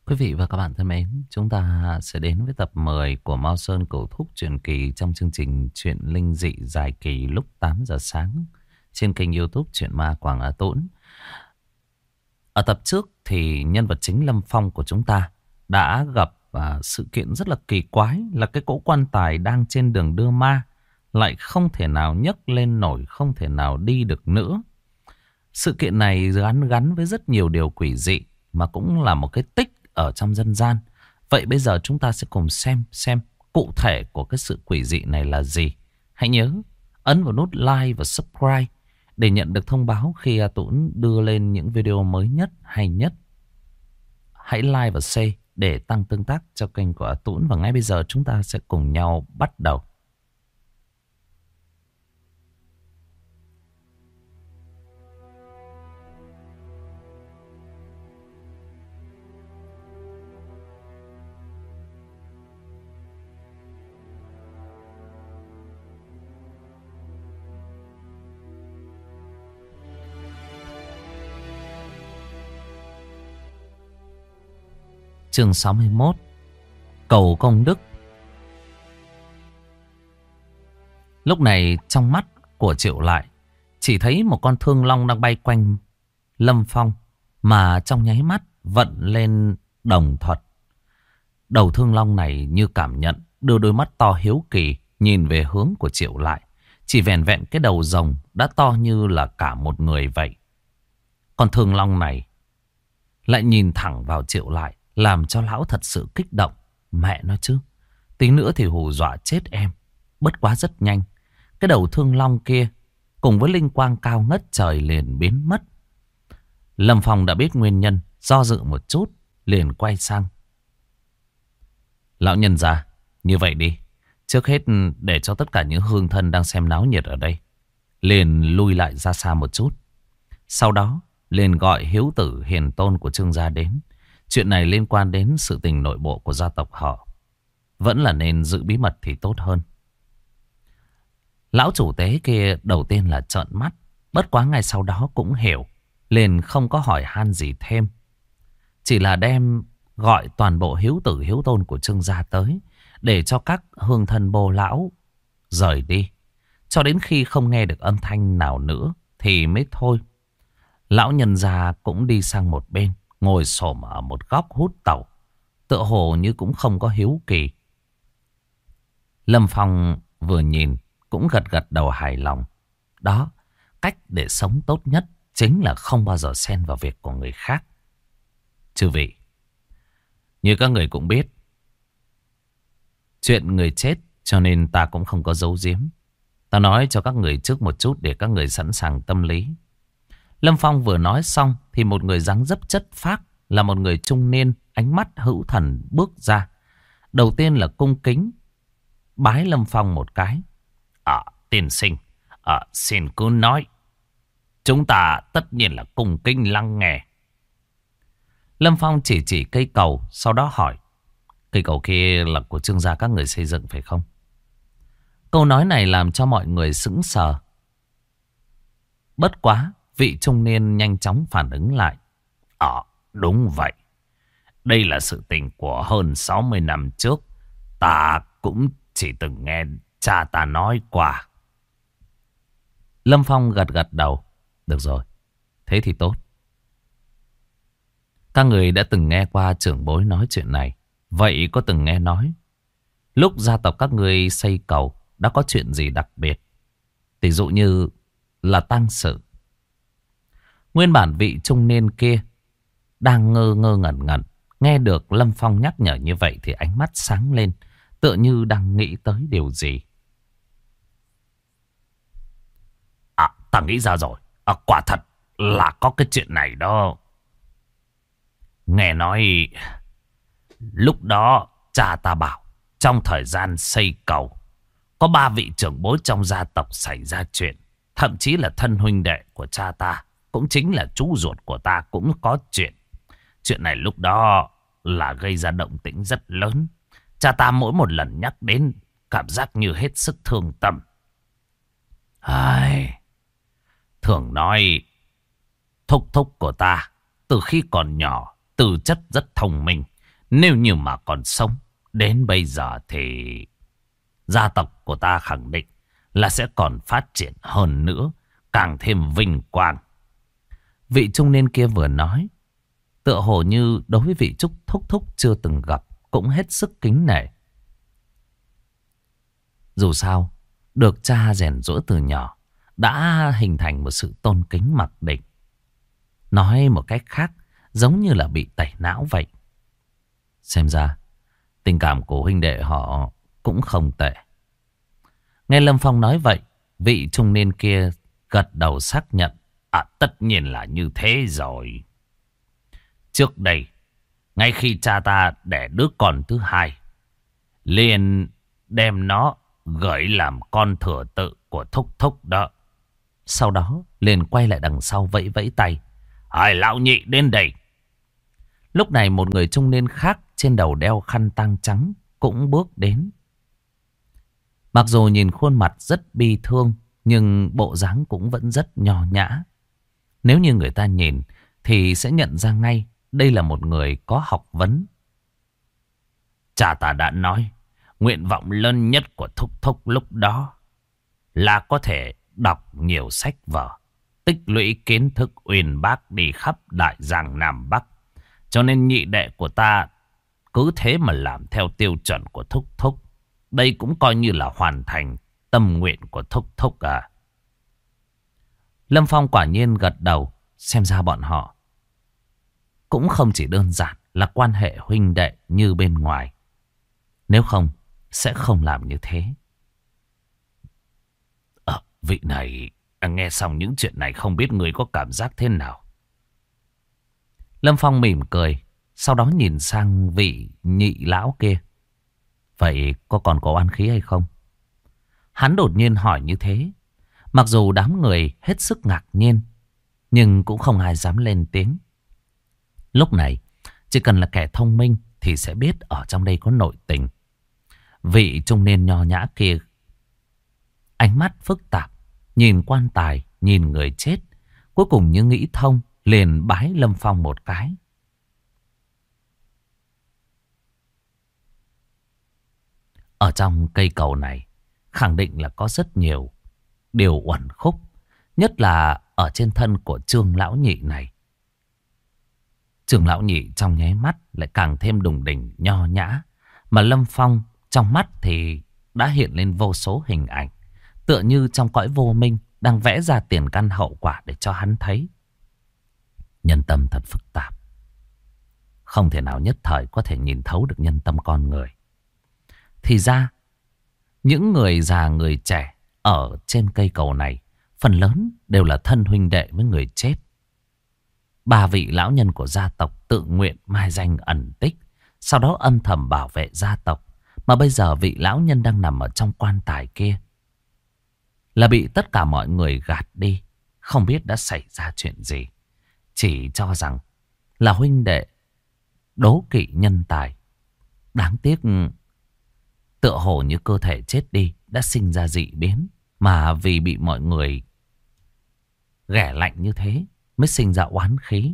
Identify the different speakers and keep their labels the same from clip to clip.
Speaker 1: Quý vị và các bạn thân mến, chúng ta sẽ đến với tập 10 của Mao Sơn Cửu Thúc truyện kỳ trong chương trình Truyện Linh Dị dài kỳ lúc 8 giờ sáng trên kênh YouTube Truyện Ma Quảng Á Tũng. Ở tập trước thì nhân vật chính Lâm Phong của chúng ta đã gặp sự kiện rất là kỳ quái là cái cỗ quan tài đang trên đường đưa ma lại không thể nào nhấc lên nổi, không thể nào đi được nữa. Sự kiện này gắn với rất nhiều điều quỷ dị mà cũng là một cái tích ở trong dân gian. Vậy bây giờ chúng ta sẽ cùng xem cụ thể của cái sự quỷ dị này là gì. Hãy nhớ ấn vào nút like và subscribe để nhận được thông báo khi Tuấn đưa lên những video mới nhất, hay nhất. Hãy like và share để tăng tương tác cho kênh của Tuấn. Và ngay bây giờ chúng ta sẽ cùng nhau bắt đầu. Chương 61, cầu công đức. Lúc này trong mắt của Triệu Lại chỉ thấy một con thương long đang bay quanh Lâm Phong, mà trong nháy mắt vận lên đồng thuật. Đầu thương long này như cảm nhận, đưa đôi mắt to hiếu kỳ nhìn về hướng của Triệu Lại. Chỉ vẻn vẹn cái đầu rồng đã to như là cả một người vậy. Con thương long này lại nhìn thẳng vào Triệu Lại, làm cho lão thật sự kích động. Mẹ nói chứ, tí nữa thì hù dọa chết em. Bất quá rất nhanh, cái đầu thương long kia cùng với linh quang cao ngất trời liền biến mất. Lâm Phong đã biết nguyên nhân, do dự một chút liền quay sang. Lão nhân già, như vậy đi, trước hết để cho tất cả những hương thân đang xem náo nhiệt ở đây liền lui lại ra xa một chút. Sau đó liền gọi hiếu tử hiền tôn của Trương gia đến. Chuyện này liên quan đến sự tình nội bộ của gia tộc họ, vẫn là nên giữ bí mật thì tốt hơn. Lão chủ tế kia đầu tiên là trợn mắt, bất quá ngay sau đó cũng hiểu, liền không có hỏi han gì thêm. Chỉ là đem gọi toàn bộ hiếu tử hiếu tôn của Trương gia tới, để cho các hương thân bô lão rời đi. Cho đến khi không nghe được âm thanh nào nữa thì mới thôi. Lão nhân gia cũng đi sang một bên, ngồi xổm ở một góc hút tẩu, tựa hồ như cũng không có hiếu kỳ. Lâm Phong vừa nhìn cũng gật gật đầu hài lòng. Đó, cách để sống tốt nhất chính là không bao giờ xen vào việc của người khác. Chư vị, như các người cũng biết, chuyện người chết cho nên ta cũng không có giấu giếm. Ta nói cho các người trước một chút để các người sẵn sàng tâm lý. Lâm Phong vừa nói xong thì một người dáng dấp chất phác, là một người trung niên, ánh mắt hữu thần bước ra. Đầu tiên là cung kính bái Lâm Phong một cái. Tiên sinh, xin cứ nói. Chúng ta tất nhiên là cung kính lắng nghe. Lâm Phong chỉ cây cầu, sau đó hỏi. Cây cầu kia là của Trương gia các người xây dựng phải không? Câu nói này làm cho mọi người sững sờ. Bất quá, vị trung niên nhanh chóng phản ứng lại. Đúng vậy. Đây là sự tình của hơn 60 năm trước. Ta cũng chỉ từng nghe cha ta nói qua. Lâm Phong gật gật đầu. Được rồi, thế thì tốt. Các người đã từng nghe qua trưởng bối nói chuyện này. Vậy có từng nghe nói lúc gia tộc các người xây cầu đã có chuyện gì đặc biệt? Tỷ dụ như là tang sự. Nguyên bản vị trung niên kia đang ngơ ngẩn ngẩn, nghe được Lâm Phong nhắc nhở như vậy thì ánh mắt sáng lên, tựa như đang nghĩ tới điều gì. Ta nghĩ ra rồi. Quả thật là có cái chuyện này đó. Nghe nói lúc đó cha ta bảo trong thời gian xây cầu có 3 vị trưởng bối trong gia tộc xảy ra chuyện. Thậm chí là thân huynh đệ của cha ta, cũng chính là chú ruột của ta, cũng có chuyện. Chuyện này lúc đó là gây ra động tĩnh rất lớn. Cha ta mỗi một lần nhắc đến cảm giác như hết sức thương tâm. Thường nói thúc thúc của ta từ khi còn nhỏ tư chất rất thông minh, Nếu như mà còn sống đến bây giờ thì gia tộc của ta khẳng định là sẽ còn phát triển hơn nữa, càng thêm vinh quang. Vị trung niên kia vừa nói, tựa hồ như đối với vị Trúc Thúc Thúc chưa từng gặp cũng hết sức kính nể. Dù sao, được cha rèn giũa từ nhỏ đã hình thành một sự tôn kính mặc định. Nói một cách khác, giống như là bị tẩy não vậy. Xem ra, tình cảm của huynh đệ họ cũng không tệ. Nghe Lâm Phong nói vậy, vị trung niên kia gật đầu xác nhận. Tất nhiên là như thế rồi. Trước đây, ngay khi cha ta đẻ đứa con thứ hai, liền đem nó gửi làm con thừa tự của Thúc Thúc đó. Sau đó liền quay lại đằng sau vẫy vẫy tay. Lão nhị đến đây. Lúc này một người trung niên khác trên đầu đeo khăn tang trắng cũng bước đến. Mặc dù nhìn khuôn mặt rất bi thương, nhưng bộ dáng cũng vẫn rất nho nhã. Nếu như người ta nhìn thì sẽ nhận ra ngay đây là một người có học vấn. Cha ta đã nói, nguyện vọng lớn nhất của Thúc Thúc lúc đó là có thể đọc nhiều sách vở, tích lũy kiến thức uyên bác đi khắp Đại Giang Nam Bắc. Cho nên nhị đệ của ta cứ thế mà làm theo tiêu chuẩn của Thúc Thúc. Đây cũng coi như là hoàn thành tâm nguyện của Thúc Thúc à. Lâm Phong quả nhiên gật đầu. Xem ra bọn họ cũng không chỉ đơn giản là quan hệ huynh đệ như bên ngoài. Nếu không, sẽ không làm như thế. Vị này, nghe xong những chuyện này không biết người có cảm giác thế nào? Lâm Phong mỉm cười, sau đó nhìn sang vị nhị lão kia. Vậy có còn có oán khí hay không? Hắn đột nhiên hỏi như thế. Mặc dù đám người hết sức ngạc nhiên, nhưng cũng không ai dám lên tiếng. Lúc này, chỉ cần là kẻ thông minh thì sẽ biết ở trong đây có nội tình. Vị trung niên nho nhã kia, ánh mắt phức tạp, nhìn quan tài, nhìn người chết. Cuối cùng như nghĩ thông, liền bái Lâm Phong một cái. Ở trong cây cầu này, khẳng định là có rất nhiều điều uẩn khúc. Nhất là ở trên thân của Trương Lão Nhị này. Trương Lão Nhị trong nháy mắt lại càng thêm đùng đỉnh nho nhã. Mà Lâm Phong trong mắt thì đã hiện lên vô số hình ảnh. Tựa như trong cõi vô minh đang vẽ ra tiền căn hậu quả để cho hắn thấy. Nhân tâm thật phức tạp. Không thể nào nhất thời có thể nhìn thấu được nhân tâm con người. Thì ra, những người già người trẻ ở trên cây cầu này phần lớn đều là thân huynh đệ với người chết. Ba vị lão nhân của gia tộc tự nguyện mai danh ẩn tích, sau đó âm thầm bảo vệ gia tộc. Mà bây giờ vị lão nhân đang nằm ở trong quan tài kia là bị tất cả mọi người gạt đi. Không biết đã xảy ra chuyện gì. Chỉ cho rằng là huynh đệ đố kỵ nhân tài. Đáng tiếc tựa hồ như cơ thể chết đi đã sinh ra dị biến. Mà vì bị mọi người ghẻ lạnh như thế mới sinh ra oán khí.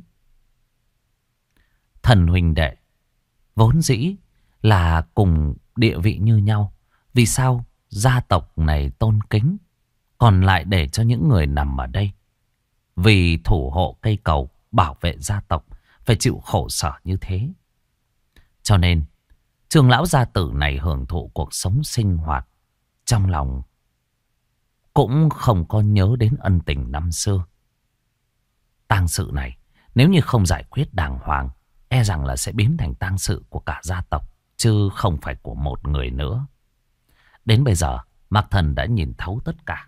Speaker 1: Thần huynh đệ vốn dĩ là cùng địa vị như nhau. Vì sao gia tộc này tôn kính, còn lại để cho những người nằm ở đây vì thủ hộ cây cầu, bảo vệ gia tộc phải chịu khổ sở như thế? Cho nên Trương lão gia tử này hưởng thụ cuộc sống sinh hoạt, trong lòng cũng không có nhớ đến ân tình năm xưa. Tang sự này nếu như không giải quyết đàng hoàng, e rằng là sẽ biến thành tang sự của cả gia tộc, chứ không phải của một người nữa. Đến bây giờ Mạc Thần đã nhìn thấu tất cả.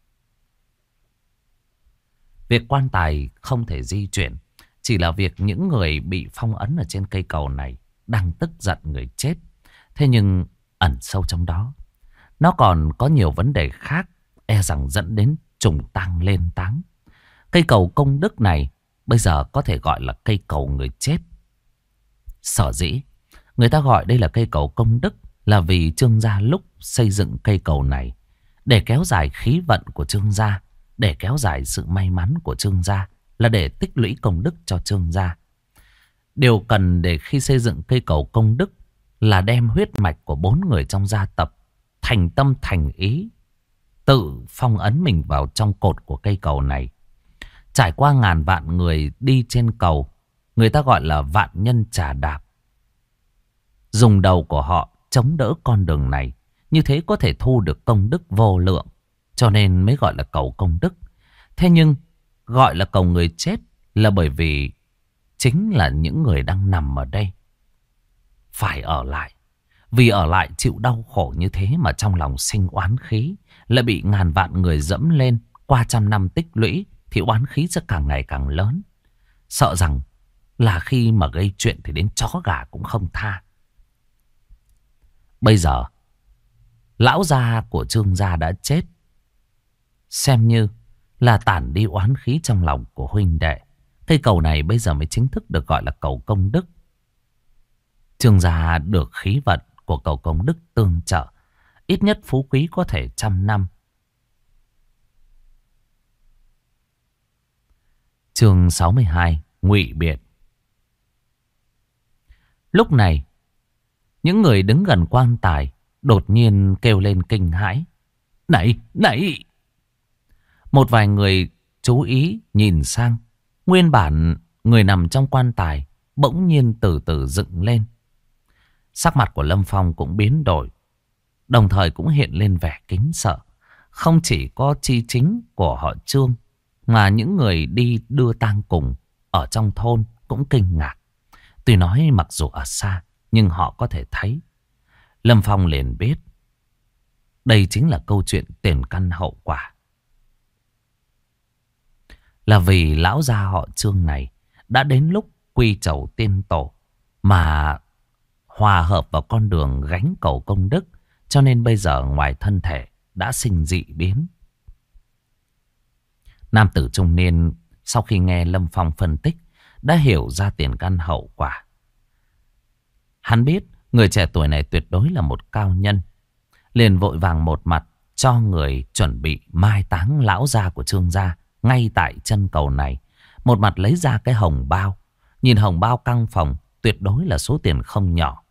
Speaker 1: Việc quan tài không thể di chuyển chỉ là việc những người bị phong ấn ở trên cây cầu này đang tức giận người chết. Thế nhưng ẩn sâu trong đó, nó còn có nhiều vấn đề khác, e rằng dẫn đến trùng tang lên táng. Cây cầu công đức này bây giờ có thể gọi là cây cầu người chết. Sở dĩ người ta gọi đây là cây cầu công đức là vì Trương gia lúc xây dựng cây cầu này để kéo dài khí vận của Trương gia, để kéo dài sự may mắn của Trương gia, là để tích lũy công đức cho Trương gia. Điều cần để khi xây dựng cây cầu công đức là đem huyết mạch của 4 người trong gia tộc thành tâm thành ý tự phong ấn mình vào trong cột của cây cầu này. Trải qua ngàn vạn người đi trên cầu, người ta gọi là vạn nhân trà đạp. Dùng đầu của họ chống đỡ con đường này, như thế có thể thu được công đức vô lượng, cho nên mới gọi là cầu công đức. Thế nhưng gọi là cầu người chết là bởi vì chính là những người đang nằm ở đây phải ở lại. Vì ở lại chịu đau khổ như thế mà trong lòng sinh oán khí, lại bị ngàn vạn người dẫm lên. Qua trăm năm tích lũy thì oán khí sẽ càng ngày càng lớn. Sợ rằng là khi mà gây chuyện thì đến chó gà cũng không tha. Bây giờ lão gia của Trương gia đã chết, xem như là tản đi oán khí trong lòng của huynh đệ. Cây cầu này bây giờ mới chính thức được gọi là cầu công đức. Trương gia được khí vận của cầu công đức tương trợ, ít nhất phú quý có thể 100 năm. Chương 62, Ngụy Biện. Lúc này, những người đứng gần quan tài đột nhiên kêu lên kinh hãi. Này, này! Một vài người chú ý nhìn sang. Nguyên bản người nằm trong quan tài bỗng nhiên từ từ dựng lên. Sắc mặt của Lâm Phong cũng biến đổi, đồng thời cũng hiện lên vẻ kính sợ. Không chỉ có chi chính của họ Trương, mà những người đi đưa tang cùng ở trong thôn cũng kinh ngạc. Tuy nói mặc dù ở xa, nhưng họ có thể thấy. Lâm Phong liền biết đây chính là câu chuyện tiền căn hậu quả. Là vì lão gia họ Trương này đã đến lúc quy chầu tiên tổ mà hòa hợp vào con đường gánh cầu công đức, cho nên bây giờ ngoài thân thể đã sinh dị biến. Nam tử trung niên sau khi nghe Lâm Phong phân tích đã hiểu ra tiền căn hậu quả. Hắn biết người trẻ tuổi này tuyệt đối là một cao nhân, liền vội vàng một mặt cho người chuẩn bị mai táng lão gia của Trương gia ngay tại chân cầu này, một mặt lấy ra cái hồng bao. Nhìn hồng bao căng phòng, tuyệt đối là số tiền không nhỏ.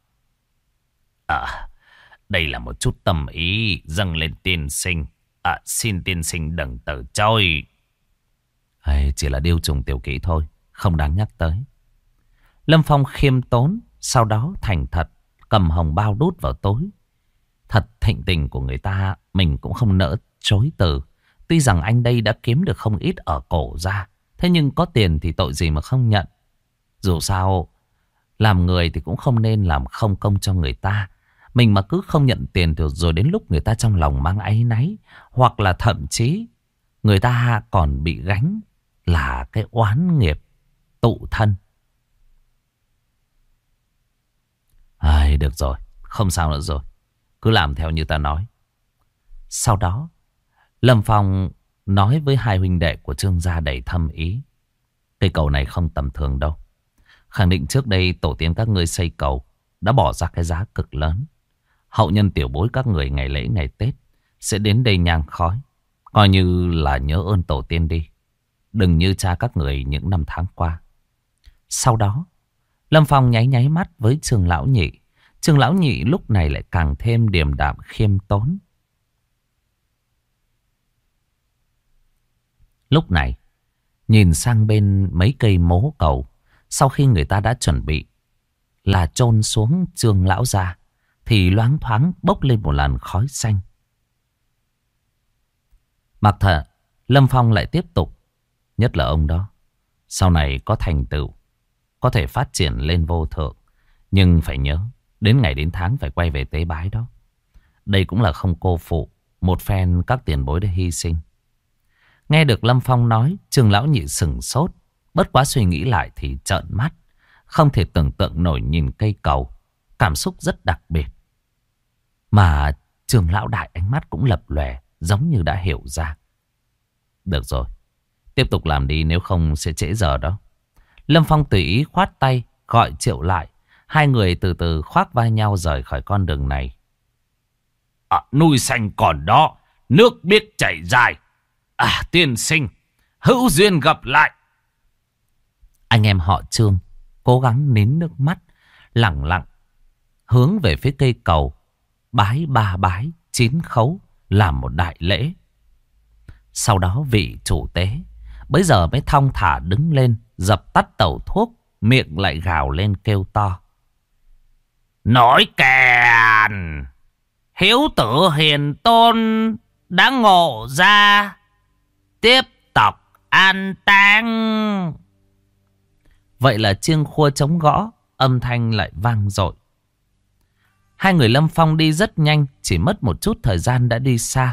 Speaker 1: Đây là một chút tâm ý dâng lên tiên sinh. Xin tiên sinh đừng từ chối. Chỉ là điều trùng tiểu kỹ thôi, không đáng nhắc tới. Lâm Phong khiêm tốn, sau đó thành thật cầm hồng bao đút vào tối. Thật thịnh tình của người ta, mình cũng không nỡ chối từ. Tuy rằng anh đây đã kiếm được không ít ở cổ ra, thế nhưng có tiền thì tội gì mà không nhận. Dù sao, làm người thì cũng không nên làm không công cho người ta. Mình mà cứ không nhận tiền thì rồi đến lúc người ta trong lòng mang áy náy, hoặc là thậm chí người ta còn bị gánh là cái oán nghiệp tụ thân. Được rồi, không sao nữa rồi. Cứ làm theo như ta nói. Sau đó, Lâm Phong nói với hai huynh đệ của Trương gia đầy thâm ý. Cây cầu này không tầm thường đâu. Khẳng định trước đây tổ tiên các ngươi xây cầu đã bỏ ra cái giá cực lớn. Hậu nhân tiểu bối các người ngày lễ ngày Tết sẽ đến đây nhang khói, coi như là nhớ ơn tổ tiên đi. Đừng như cha các người những năm tháng qua. Sau đó, Lâm Phong nháy nháy mắt với Trương Lão Nhị. Trương Lão Nhị lúc này lại càng thêm điềm đạm khiêm tốn. Lúc này, nhìn sang bên mấy cây mố cầu, sau khi người ta đã chuẩn bị là chôn xuống Trương Lão gia, thì loáng thoáng bốc lên một làn khói xanh. Mặc thở, Lâm Phong lại tiếp tục. Nhất là ông đó, sau này có thành tựu, có thể phát triển lên vô thượng. Nhưng phải nhớ, đến ngày đến tháng phải quay về tế bái đó. Đây cũng là không cô phụ một phen các tiền bối đã hy sinh. Nghe được Lâm Phong nói, Trương Lão Nhị sửng sốt. Bất quá suy nghĩ lại thì trợn mắt. Không thể tưởng tượng nổi nhìn cây cầu. Cảm xúc rất đặc biệt. Mà Trương Lão Đại ánh mắt cũng lập lòe, giống như đã hiểu ra. Được rồi, tiếp tục làm đi, nếu không sẽ trễ giờ đó. Lâm Phong tùy ý khoát tay gọi Triệu lại. Hai người từ từ khoác vai nhau rời khỏi con đường này. Núi xanh còn đó, nước biết chảy dài. Tiên sinh, hữu duyên gặp lại. Anh em họ Trương cố gắng nín nước mắt, lẳng lặng hướng về phía cây cầu, bái 3 bái 9 khấu, làm một đại lễ. Sau đó vị chủ tế bấy giờ mới thong thả đứng lên, dập tắt tẩu thuốc, miệng lại gào lên kêu to: Nổi kèn! Hiếu tử hiền tôn đã ngộ ra, tiếp tục an táng. Vậy là chiêng khua trống gõ, âm thanh lại vang dội. Hai người Lâm Phong đi rất nhanh, chỉ mất một chút thời gian đã đi xa.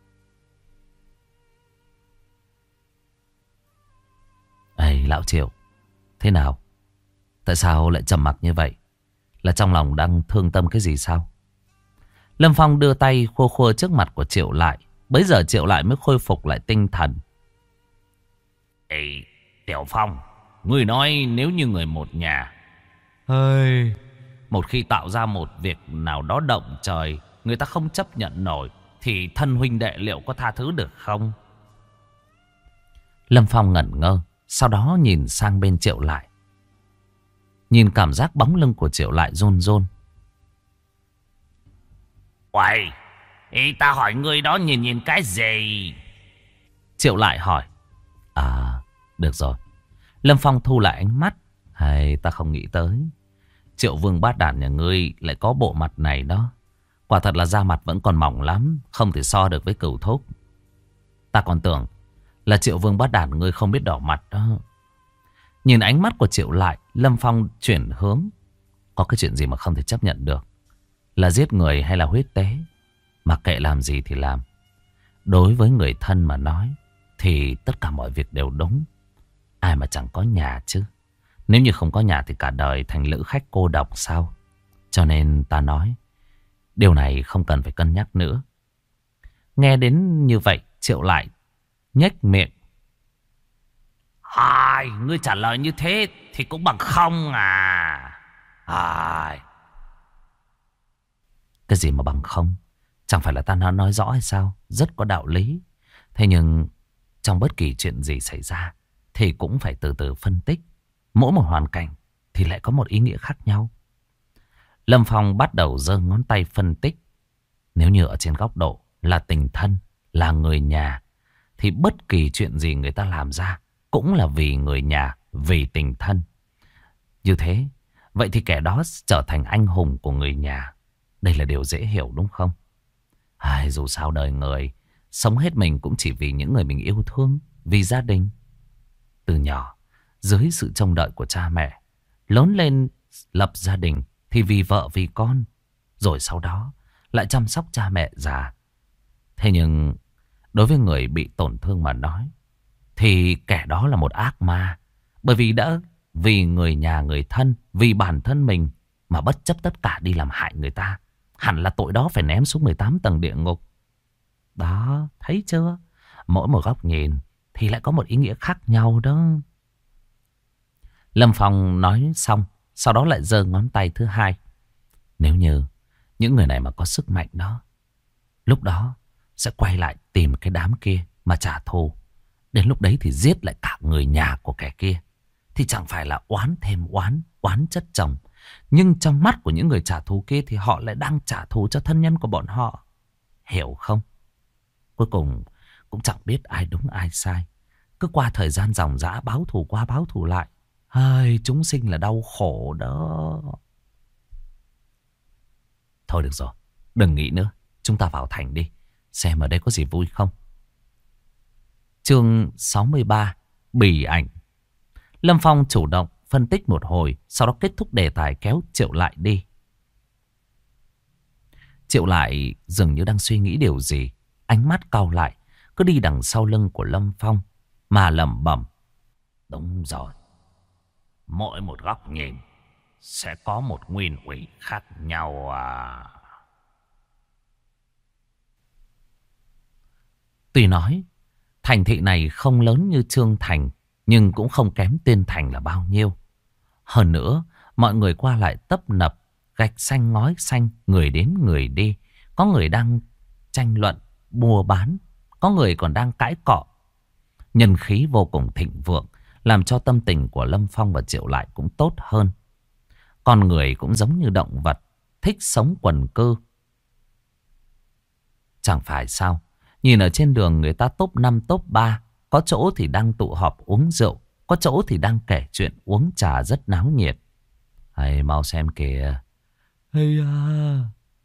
Speaker 1: Ê, lão Triệu, thế nào? Tại sao lại trầm mặc như vậy? Là trong lòng đang thương tâm cái gì sao? Lâm Phong đưa tay khua khua trước mặt của Triệu Lại. Bấy giờ Triệu Lại mới khôi phục lại tinh thần. Ê, Tiểu Phong, ngươi nói nếu như người một nhà, ơi, một khi tạo ra một việc nào đó động trời, người ta không chấp nhận nổi, thì thân huynh đệ liệu có tha thứ được không? Lâm Phong ngẩn ngơ, sau đó nhìn sang bên Triệu Lại. Nhìn cảm giác bóng lưng của Triệu Lại run run. Uầy, ý ta hỏi ngươi đó nhìn cái gì? Triệu Lại hỏi. À, được rồi. Lâm Phong thu lại ánh mắt. Hay ta không nghĩ tới Triệu Vương Bát Đản nhà ngươi lại có bộ mặt này đó. Quả thật là da mặt vẫn còn mỏng lắm, không thể so được với Cửu Thúc. Ta còn tưởng là Triệu Vương Bát Đản ngươi không biết đỏ mặt đó. Nhìn ánh mắt của Triệu Lại, Lâm Phong chuyển hướng. Có cái chuyện gì mà không thể chấp nhận được? Là giết người hay là huyết tế? Mặc kệ làm gì thì làm. Đối với người thân mà nói thì tất cả mọi việc đều đúng. Ai mà chẳng có nhà chứ. Nếu như không có nhà thì cả đời thành lữ khách cô độc sao? Cho nên ta nói, điều này không cần phải cân nhắc nữa. Nghe đến như vậy, Triệu Lại nhếch miệng. Ai, ngươi trả lời như thế thì cũng bằng không à? Ai. Cái gì mà bằng không? Chẳng phải là ta nói rõ hay sao? Rất có đạo lý. Thế nhưng trong bất kỳ chuyện gì xảy ra thì cũng phải từ từ phân tích. Mỗi một hoàn cảnh thì lại có một ý nghĩa khác nhau. Lâm Phong bắt đầu giơ ngón tay phân tích. Nếu như ở trên góc độ là tình thân, là người nhà, thì bất kỳ chuyện gì người ta làm ra cũng là vì người nhà, vì tình thân. Như thế, vậy thì kẻ đó trở thành anh hùng của người nhà. Đây là điều dễ hiểu đúng không? Dù sao đời người, sống hết mình cũng chỉ vì những người mình yêu thương, vì gia đình. Từ nhỏ, dưới sự trông đợi của cha mẹ, lớn lên lập gia đình thì vì vợ vì con, rồi sau đó lại chăm sóc cha mẹ già. Thế nhưng đối với người bị tổn thương mà nói thì kẻ đó là một ác ma. Bởi vì đã vì người nhà người thân, vì bản thân mình mà bất chấp tất cả đi làm hại người ta. Hẳn là tội đó phải ném xuống 18 tầng địa ngục. Đó, thấy chưa? Mỗi một góc nhìn thì lại có một ý nghĩa khác nhau đó. Lâm Phong nói xong, sau đó lại giơ ngón tay thứ hai. Nếu như những người này mà có sức mạnh đó, lúc đó sẽ quay lại tìm cái đám kia mà trả thù. Đến lúc đấy thì giết lại cả người nhà của kẻ kia. Thì chẳng phải là oán thêm oán, oán chất chồng. Nhưng trong mắt của những người trả thù kia thì họ lại đang trả thù cho thân nhân của bọn họ. Hiểu không? Cuối cùng cũng chẳng biết ai đúng ai sai. Cứ qua thời gian dòng dã báo thù qua báo thù lại. Chúng sinh là đau khổ đó. Thôi được rồi, đừng nghĩ nữa. Chúng ta vào thành đi, xem ở đây có gì vui không. Chương 63, Bì ảnh. Lâm Phong chủ động phân tích một hồi, sau đó kết thúc đề tài kéo Triệu Lại đi. Triệu Lại dường như đang suy nghĩ điều gì, ánh mắt cau lại, cứ đi đằng sau lưng của Lâm Phong mà lẩm bẩm. Đúng rồi, mỗi một góc nhìn sẽ có một nguyên ủy khác nhau à. Tuy nói thành thị này không lớn như Trương Thành, nhưng cũng không kém Tiên Thành là bao nhiêu. Hơn nữa, mọi người qua lại tấp nập, gạch xanh ngói xanh, người đến người đi. Có người đang tranh luận, mua bán, có người còn đang cãi cọ. Nhân khí vô cùng thịnh vượng, làm cho tâm tình của Lâm Phong và Triệu Lại cũng tốt hơn. Con người cũng giống như động vật, thích sống quần cư. Chẳng phải sao? Nhìn ở trên đường người ta top 5 top 3, có chỗ thì đang tụ họp uống rượu, có chỗ thì đang kể chuyện uống trà rất náo nhiệt. Hay mau xem kìa. Hay à.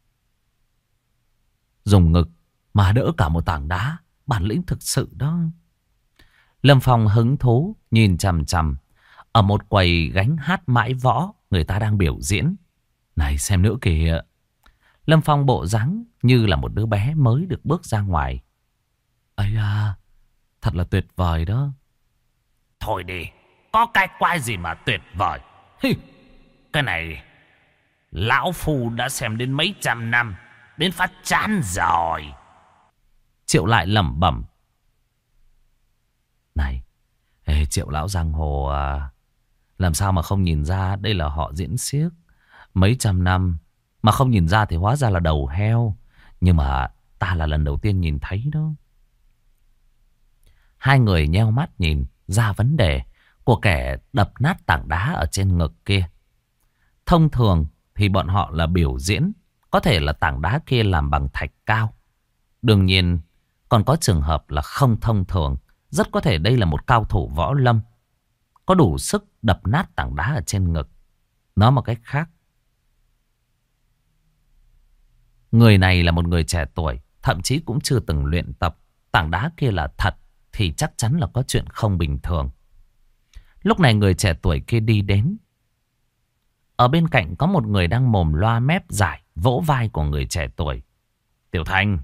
Speaker 1: Dùng ngực mà đỡ cả một tảng đá, bản lĩnh thực sự đó. Lâm Phong hứng thú nhìn chằm chằm. Ở một quầy gánh hát mãi võ, người ta đang biểu diễn. Này xem nữa kìa. Lâm Phong bộ dáng như là một đứa bé mới được bước ra ngoài. Ây à, thật là tuyệt vời đó. Thôi đi, có cái quái gì mà tuyệt vời. Cái này lão phu đã xem đến mấy trăm năm, đến phát chán rồi. Triệu Lại lẩm bẩm. Này, Triệu lão giang hồ à, làm sao mà không nhìn ra đây là họ diễn xiếc. Mấy trăm năm mà không nhìn ra thì hóa ra là đầu heo. Nhưng mà ta là lần đầu tiên nhìn thấy đó. Hai người nheo mắt nhìn ra vấn đề của kẻ đập nát tảng đá ở trên ngực kia. Thông thường thì bọn họ là biểu diễn, có thể là tảng đá kia làm bằng thạch cao. Đương nhiên còn có trường hợp là không thông thường. Rất có thể đây là một cao thủ võ lâm, có đủ sức đập nát tảng đá ở trên ngực. Nói một cách khác, người này là một người trẻ tuổi, thậm chí cũng chưa từng luyện tập. Tảng đá kia là thật thì chắc chắn là có chuyện không bình thường. Lúc này người trẻ tuổi kia đi đến. Ở bên cạnh có một người đang mồm loa mép giải, vỗ vai của người trẻ tuổi. Tiểu Thành,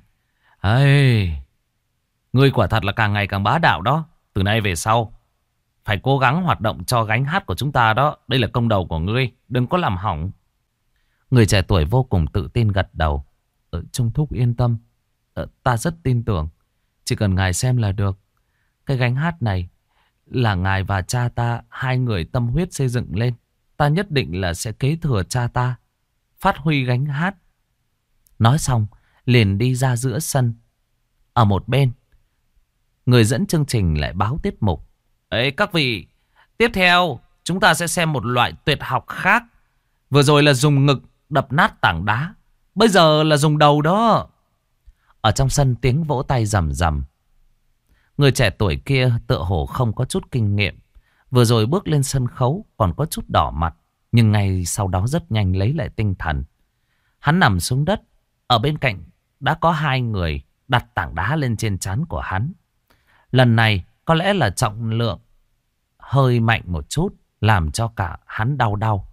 Speaker 1: ngươi quả thật là càng ngày càng bá đạo đó. Từ nay về sau phải cố gắng hoạt động cho gánh hát của chúng ta đó. Đây là công đầu của ngươi, đừng có làm hỏng. Người trẻ tuổi vô cùng tự tin gật đầu. Trung thúc yên tâm, ta rất tin tưởng. Chỉ cần ngài xem là được. Cái gánh hát này là ngài và cha ta hai người tâm huyết xây dựng lên. Ta nhất định là sẽ kế thừa cha ta, phát huy gánh hát. Nói xong liền đi ra giữa sân. Ở một bên, người dẫn chương trình lại báo tiết mục. Các vị, tiếp theo chúng ta sẽ xem một loại tuyệt học khác. Vừa rồi là dùng ngực đập nát tảng đá, bây giờ là dùng đầu đó. Ở trong sân tiếng vỗ tay rầm rầm. Người trẻ tuổi kia tựa hồ không có chút kinh nghiệm. Vừa rồi bước lên sân khấu còn có chút đỏ mặt, nhưng ngay sau đó rất nhanh lấy lại tinh thần. Hắn nằm xuống đất. Ở bên cạnh đã có hai người đặt tảng đá lên trên trán của hắn. Lần này có lẽ là trọng lượng hơi mạnh một chút, làm cho cả hắn đau đau.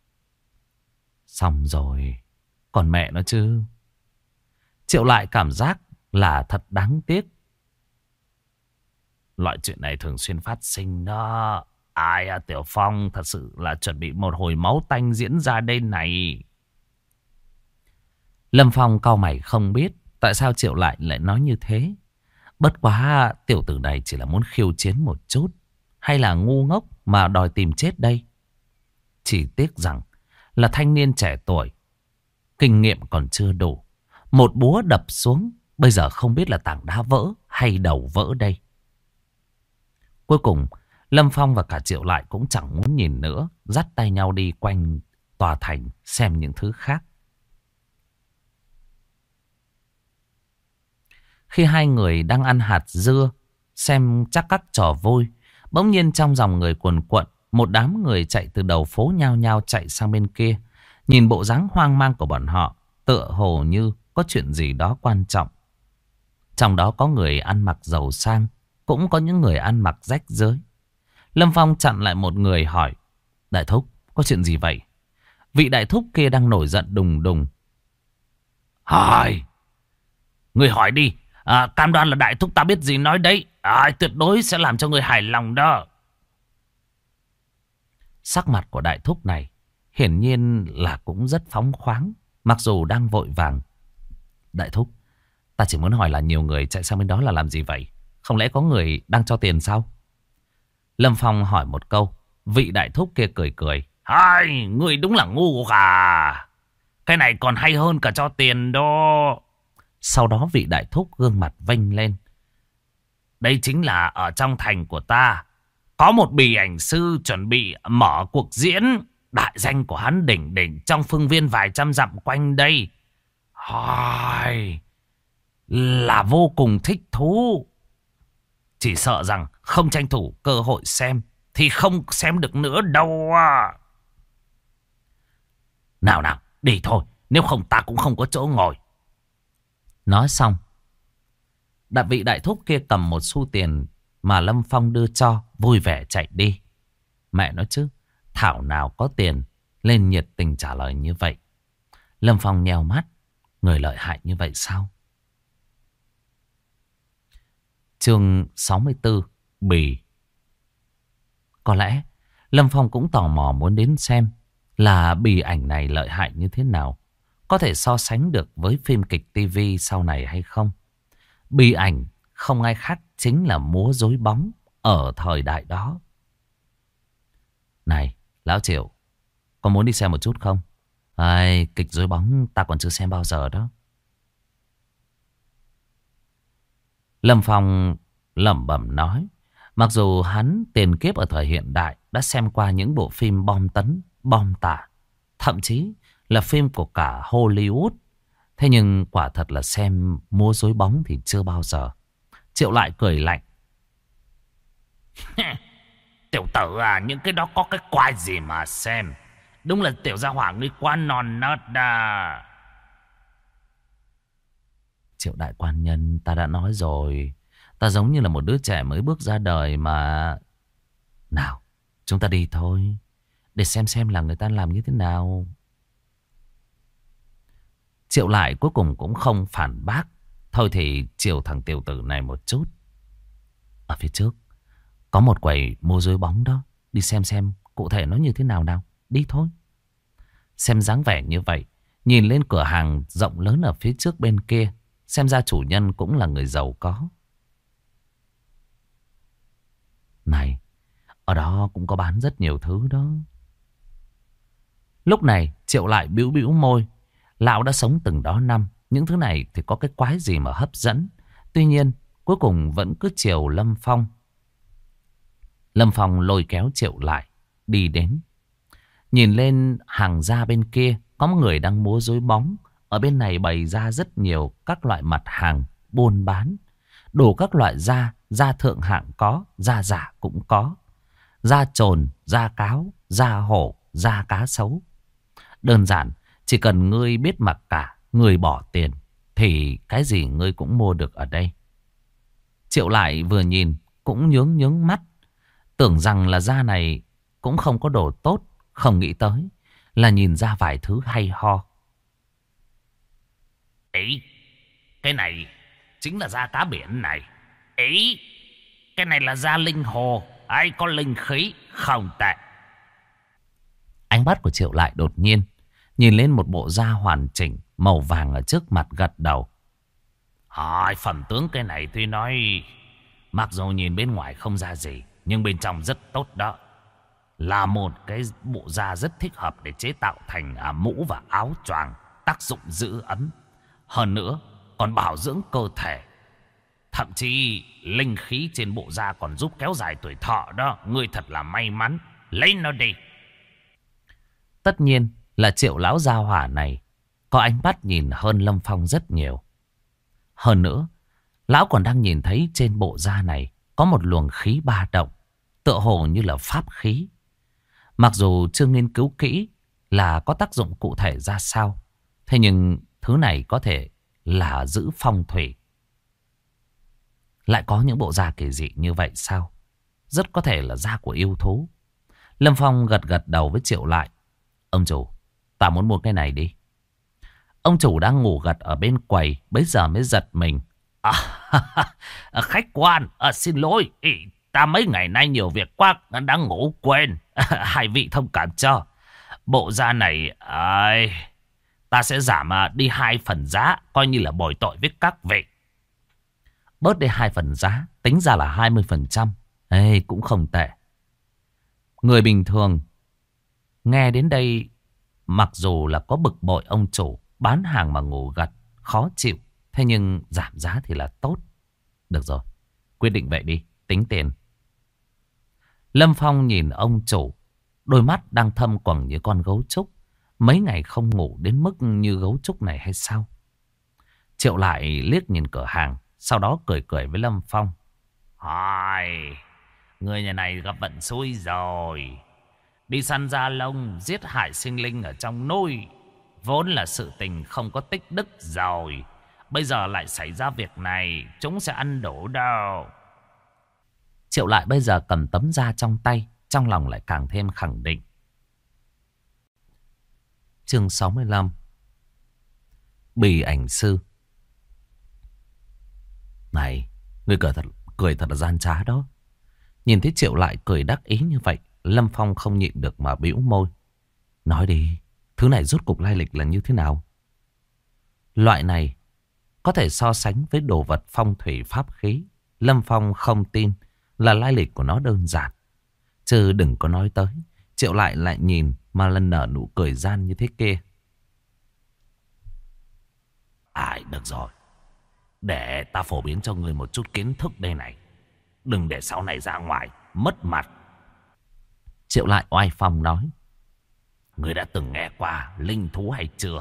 Speaker 1: Xong rồi, còn mẹ nó chứ. Triệu Lại cảm giác là thật đáng tiếc. Loại chuyện này thường xuyên phát sinh đó. Ai à, Tiểu Phong thật sự là chuẩn bị một hồi máu tanh diễn ra đây này. Lâm Phong cau mày không biết tại sao Triệu Lại lại nói như thế. Bất quá tiểu tử này chỉ là muốn khiêu chiến một chút, hay là ngu ngốc mà đòi tìm chết đây. Chỉ tiếc rằng là thanh niên trẻ tuổi, kinh nghiệm còn chưa đủ. Một búa đập xuống, bây giờ không biết là tảng đá vỡ hay đầu vỡ đây. Cuối cùng Lâm Phong và cả Triệu Lại cũng chẳng muốn nhìn nữa, dắt tay nhau đi quanh tòa thành xem những thứ khác. Khi hai người đang ăn hạt dưa, xem chắc các trò vui, bỗng nhiên trong dòng người cuồn cuộn, một đám người chạy từ đầu phố nhao nhao chạy sang bên kia. Nhìn bộ dáng hoang mang của bọn họ, tựa hồ như có chuyện gì đó quan trọng. Trong đó có người ăn mặc giàu sang, cũng có những người ăn mặc rách rưới. Lâm Phong chặn lại một người hỏi: Đại thúc, có chuyện gì vậy? Vị đại thúc kia đang nổi giận đùng đùng. Hỏi, người hỏi đi. Cam đoan là đại thúc ta biết gì nói đấy. Tuyệt đối sẽ làm cho người hài lòng đó. Sắc mặt của đại thúc này hiển nhiên là cũng rất phóng khoáng, mặc dù đang vội vàng. Đại thúc, ta chỉ muốn hỏi là nhiều người chạy sang bên đó là làm gì vậy? Không lẽ có người đang cho tiền sao? Lâm Phong hỏi một câu. Vị đại thúc kia cười cười. Người đúng là ngu à. Cái này còn hay hơn cả cho tiền đó. Sau đó vị đại thúc gương mặt vênh lên. Đây chính là ở trong thành của ta. Có một bì ảnh sư chuẩn bị mở cuộc diễn. Đại danh của hắn đỉnh đỉnh trong phương viên vài trăm dặm quanh đây. Hỏi, là vô cùng thích thú. Chỉ sợ rằng không tranh thủ cơ hội xem thì không xem được nữa đâu à. Nào nào, đi thôi. Nếu không ta cũng không có chỗ ngồi. Nói xong, vị đại thúc kia cầm một xu tiền mà Lâm Phong đưa cho, vui vẻ chạy đi. Mẹ nói chứ, thảo nào có tiền lên nhiệt tình trả lời như vậy. Lâm Phong nheo mắt, người lợi hại như vậy sao? Chương 64, Bì. Có lẽ Lâm Phong cũng tò mò muốn đến xem là bì ảnh này lợi hại như thế nào, có thể so sánh được với phim kịch TV sau này hay không. Bì ảnh không ai khác chính là múa rối bóng ở thời đại đó. Này, Lão Triệu, có muốn đi xem một chút không? Ai, kịch rối bóng ta còn chưa xem bao giờ đó. Lâm Phong lẩm bẩm nói. Mặc dù hắn tiền kiếp ở thời hiện đại đã xem qua những bộ phim bom tấn, bom tả, thậm chí là phim của cả Hollywood. Thế nhưng quả thật là xem múa rối bóng thì chưa bao giờ. Triệu lại cười lạnh. Tiểu tử à, những cái đó có cái quái gì mà xem. Đúng là tiểu gia hỏa ngươi quá non nớt à. Triệu đại quan nhân, ta đã nói rồi, ta giống như là một đứa trẻ mới bước ra đời mà. Nào, chúng ta đi thôi, để xem là người ta làm như thế nào. Triệu lại cuối cùng cũng không phản bác. Thôi thì chiều thằng tiểu tử này một chút. Ở phía trước có một quầy mua rối bóng đó. Đi xem cụ thể nó như thế nào nào. Đi thôi. Xem dáng vẻ như vậy, nhìn lên cửa hàng rộng lớn ở phía trước bên kia, xem ra chủ nhân cũng là người giàu có. Này, ở đó cũng có bán rất nhiều thứ đó. Lúc này Triệu lại bĩu bĩu môi. Lão đã sống từng đó năm, những thứ này thì có cái quái gì mà hấp dẫn. Tuy nhiên cuối cùng vẫn cứ chiều Lâm Phong. Lâm Phong lôi kéo Triệu lại đi đến. Nhìn lên hàng ra bên kia, có một người đang múa rối bóng. Ở bên này bày ra rất nhiều các loại mặt hàng buôn bán. Đủ các loại da, da thượng hạng có, da giả cũng có. Da trồn, da cáo, da hổ, da cá sấu. Đơn giản, chỉ cần ngươi biết mặc cả, ngươi bỏ tiền, thì cái gì ngươi cũng mua được ở đây. Triệu lại vừa nhìn cũng nhướng mắt. Tưởng rằng là da này cũng không có đồ tốt. Không nghĩ tới là nhìn ra vài thứ hay ho. Ý, cái này chính là da cá biển này. Ý, cái này là da linh hồ. Ai có linh khí, không tệ. Ánh mắt của Triệu lại đột nhiên nhìn lên một bộ da hoàn chỉnh màu vàng ở trước mặt, gật đầu. Phẩm tướng cái này tuy nói mặc dù nhìn bên ngoài không ra gì, nhưng bên trong rất tốt đó. Là một cái bộ da rất thích hợp để chế tạo thành mũ và áo choàng, tác dụng giữ ấm. Hơn nữa còn bảo dưỡng cơ thể. Thậm chí linh khí trên bộ da còn giúp kéo dài tuổi thọ đó. Ngươi thật là may mắn. Lấy nó đi. Tất nhiên là Triệu lão gia hỏa này có ánh mắt nhìn hơn Lâm Phong rất nhiều. Hơn nữa, lão còn đang nhìn thấy trên bộ da này có một luồng khí ba động, tựa hồ như là pháp khí. Mặc dù chưa nghiên cứu kỹ là có tác dụng cụ thể ra sao, thế nhưng thứ này có thể là giữ phong thủy. Lại có những bộ da kỳ dị như vậy sao? Rất có thể là da của yêu thú. Lâm Phong gật đầu với Triệu lại. Ông chủ, ta muốn mua cái này đi. Ông chủ đang ngủ gật ở bên quầy, bấy giờ mới giật mình. Khách quan, xin lỗi, ta mấy ngày nay nhiều việc quá, đang ngủ quên. Hai vị thông cảm cho. Bộ da này, ta sẽ giảm đi 2 phần giá, coi như là bồi tội với các vị. Bớt đi 2 phần giá, tính ra là 20%. Cũng không tệ. Người bình thường nghe đến đây, mặc dù là có bực bội ông chủ bán hàng mà ngủ gật, khó chịu, thế nhưng giảm giá thì là tốt. Được rồi, quyết định vậy đi, tính tiền. Lâm Phong nhìn ông chủ, đôi mắt đang thâm quầng như con gấu trúc. Mấy ngày không ngủ đến mức như gấu trúc này hay sao? Triệu lại liếc nhìn cửa hàng, sau đó cười cười với Lâm Phong. Hỏi, người nhà này gặp vận xui rồi. Đi săn da lông, giết hại sinh linh ở trong núi, vốn là sự tình không có tích đức rồi. Bây giờ lại xảy ra việc này, chúng sẽ ăn đổ đâu. Triệu lại bây giờ cầm tấm da trong tay, trong lòng lại càng thêm khẳng định. Chương 65. Bì ảnh sư. Này, ngươi cười thật là gian trá đó. Nhìn thấy Triệu lại cười đắc ý như vậy, Lâm Phong không nhịn được mà bĩu môi. Nói đi, thứ này rốt cục lai lịch là như thế nào? Loại này có thể so sánh với đồ vật phong thủy pháp khí. Lâm Phong không tin là lai lịch của nó đơn giản. Chứ đừng có nói tới, Triệu lại nhìn mà lần nở nụ cười gian như thế kia. Được rồi, để ta phổ biến cho người một chút kiến thức đây này. Đừng để sau này ra ngoài mất mặt. Triệu lại oai phong nói. Người đã từng nghe qua linh thú hay chưa?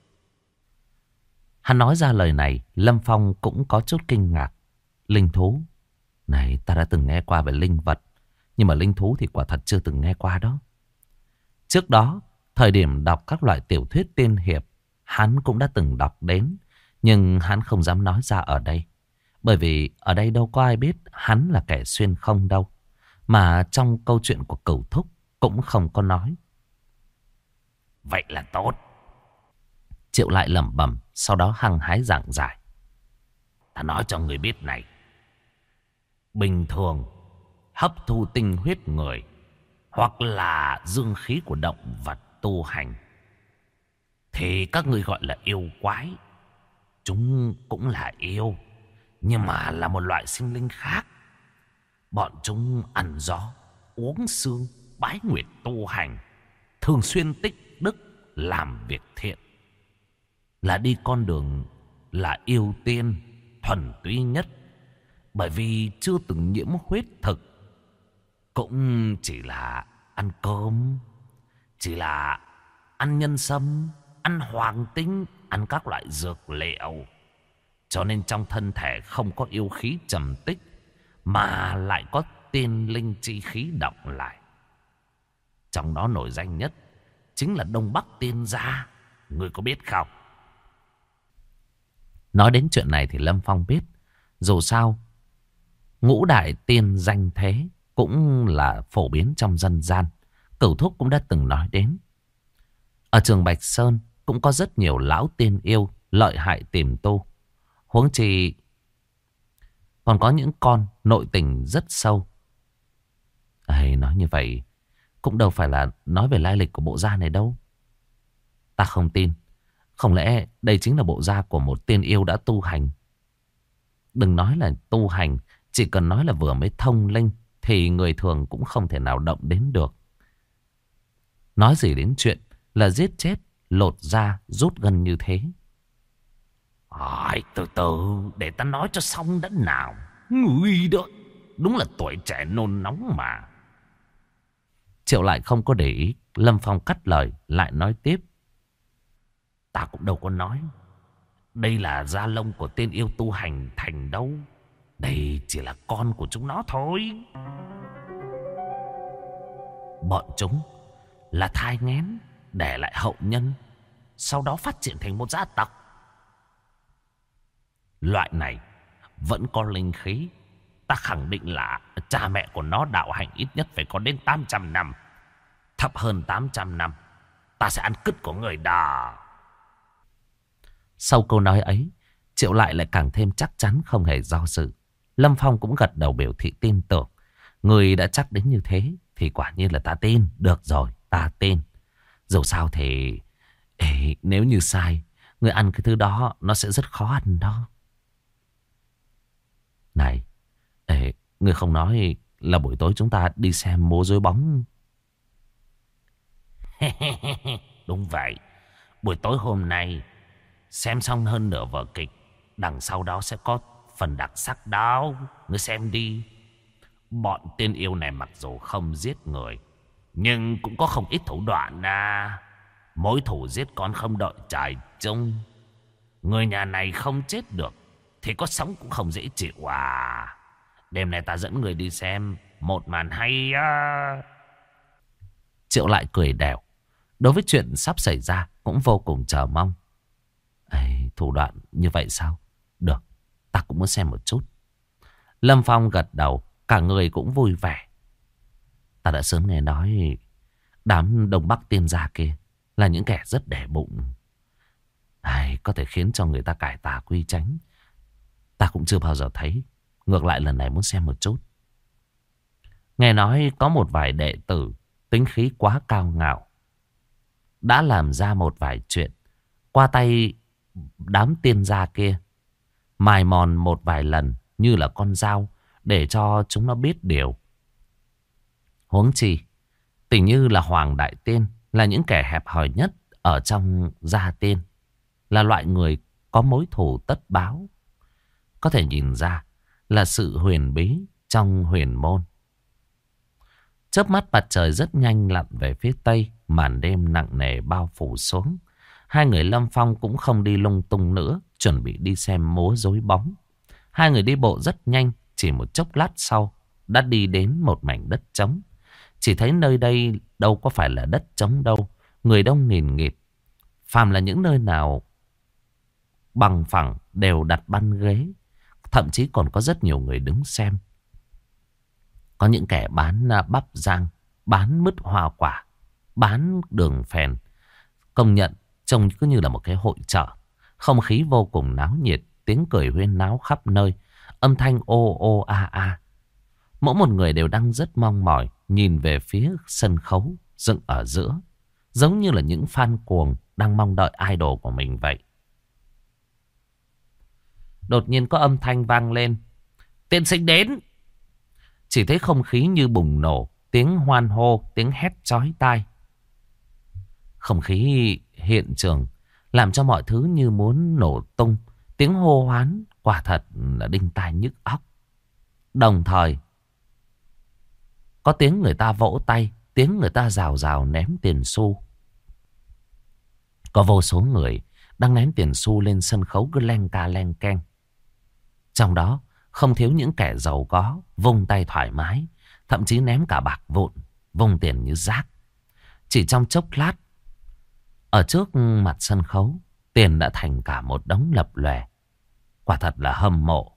Speaker 1: Hắn nói ra lời này, Lâm Phong cũng có chút kinh ngạc. Linh thú? Này, ta đã từng nghe qua về linh vật, nhưng mà linh thú thì quả thật chưa từng nghe qua đó. Trước đó, thời điểm đọc các loại tiểu thuyết tiên hiệp, hắn cũng đã từng đọc đến. Nhưng hắn không dám nói ra ở đây. Bởi vì ở đây đâu có ai biết hắn là kẻ xuyên không đâu. Mà trong câu chuyện của Cửu Thúc cũng không có nói. Vậy là tốt. Triệu lại lẩm bẩm, sau đó hăng hái giảng giải. Ta nói cho người biết này. Bình thường hấp thu tinh huyết người hoặc là dương khí của động vật tu hành thì các người gọi là yêu quái. Chúng cũng là yêu, nhưng mà là một loại sinh linh khác. Bọn chúng ăn gió, uống sương, bái nguyệt tu hành, thường xuyên tích đức, làm việc thiện. Là đi con đường là yêu tiên, thuần túy nhất. Bởi vì chưa từng nhiễm huyết thực, cũng chỉ là ăn cơm, chỉ là ăn nhân sâm, ăn hoàng tinh, ăn các loại dược liệu. Cho nên trong thân thể không có yêu khí trầm tích, mà lại có tiên linh chi khí động lại. Trong đó nổi danh nhất chính là Đông Bắc Tiên Gia. Người có biết không? Nói đến chuyện này thì Lâm Phong biết. Dù sao, ngũ đại tiên danh thế cũng là phổ biến trong dân gian. Cửu Thúc cũng đã từng nói đến. Ở trường Bạch Sơn cũng có rất nhiều lão tiên yêu lợi hại tìm tu. Huống chi còn có những con nội tình rất sâu. Nói như vậy cũng đâu phải là nói về lai lịch của bộ da này đâu. Ta không tin. Không lẽ đây chính là bộ da của một tiên yêu đã tu hành? Đừng nói là tu hành, chỉ cần nói là vừa mới thông linh thì người thường cũng không thể nào động đến được. Nói gì đến chuyện là giết chết, lột da, rút gân như thế. Từ từ, để ta nói cho xong đã nào. Người đó, đúng là tuổi trẻ nôn nóng mà. Triệu lại không có để ý. Lâm Phong cắt lời, lại nói tiếp. Ta cũng đâu có nói đây là da lông của tên yêu tu hành thành đâu. Đây chỉ là con của chúng nó thôi. Bọn chúng là thai nghén để lại hậu nhân, sau đó phát triển thành một gia tộc. Loại này vẫn có linh khí. Ta khẳng định là cha mẹ của nó đạo hành ít nhất phải có đến 800 năm. Thấp hơn 800 năm, ta sẽ ăn cứt của người đó. Sau câu nói ấy, Triệu lại càng thêm chắc chắn, không hề do dự. Lâm Phong cũng gật đầu biểu thị tin tưởng. Người đã chắc đến như thế thì quả nhiên là ta tin. Được rồi, ta tin. Dù sao thì nếu như sai, người ăn cái thứ đó nó sẽ rất khó ăn đó. Này, người không nói là buổi tối chúng ta đi xem múa rối bóng. Đúng vậy. Buổi tối hôm nay xem xong hơn nửa vở kịch, đằng sau đó sẽ có phần đặc sắc đó. Ngươi xem đi. Bọn tiên yêu này mặc dù không giết người, nhưng cũng có không ít thủ đoạn à. Mối thủ giết con không đợi trời chung. Người nhà này không chết được thì có sống cũng không dễ chịu à. Đêm nay ta dẫn người đi xem một màn hay á. Triệu lại cười đẻo. Đối với chuyện sắp xảy ra cũng vô cùng chờ mong. Ê, thủ đoạn như vậy sao? Được, ta cũng muốn xem một chút. Lâm Phong gật đầu, cả người cũng vui vẻ. Ta đã sớm nghe nói đám Đông Bắc tiên gia kia là những kẻ rất đẻ bụng. Có thể khiến cho người ta cải tà quy chánh. Ta cũng chưa bao giờ thấy. Ngược lại lần này muốn xem một chút. Nghe nói có một vài đệ tử tính khí quá cao ngạo, đã làm ra một vài chuyện qua tay đám tiên gia kia, mài mòn một vài lần như là con dao để cho chúng nó biết điều. Huống chi tình như là Hoàng Đại Tiên là những kẻ hẹp hòi nhất ở trong gia tiên, là loại người có mối thù tất báo. Có thể nhìn ra là sự huyền bí trong huyền môn. Chớp mắt mặt trời rất nhanh lặn về phía tây, màn đêm nặng nề bao phủ xuống. Hai người Lâm Phong cũng không đi lung tung nữa, chuẩn bị đi xem múa rối bóng. Hai người đi bộ rất nhanh, chỉ một chốc lát sau đã đi đến một mảnh đất trống. Chỉ thấy nơi đây đâu có phải là đất trống đâu, người đông nghìn nghịt. Phàm là những nơi nào bằng phẳng đều đặt băng ghế, thậm chí còn có rất nhiều người đứng xem. Có những kẻ bán bắp rang, bán mứt hoa quả, bán đường phèn. Công nhận trông cứ như là một cái hội chợ. Không khí vô cùng náo nhiệt, tiếng cười huyên náo khắp nơi, âm thanh ô ô a a. Mỗi một người đều đang rất mong mỏi nhìn về phía sân khấu dựng ở giữa, giống như là những fan cuồng đang mong đợi idol của mình vậy. Đột nhiên có âm thanh vang lên: "Tiên sinh đến!" Chỉ thấy không khí như bùng nổ, tiếng hoan hô, tiếng hét chói tai. Không khí hiện trường làm cho mọi thứ như muốn nổ tung. Tiếng hô hoán quả thật là đinh tai nhức óc. Đồng thời có tiếng người ta vỗ tay, tiếng người ta rào rào ném tiền xu. Có vô số người đang ném tiền xu lên sân khấu cứ len ca len keng. Trong đó không thiếu những kẻ giàu có, vung tay thoải mái, thậm chí ném cả bạc vụn, vung tiền như rác. Chỉ trong chốc lát, ở trước mặt sân khấu, tiền đã thành cả một đống lập lòe. Quả thật là hâm mộ.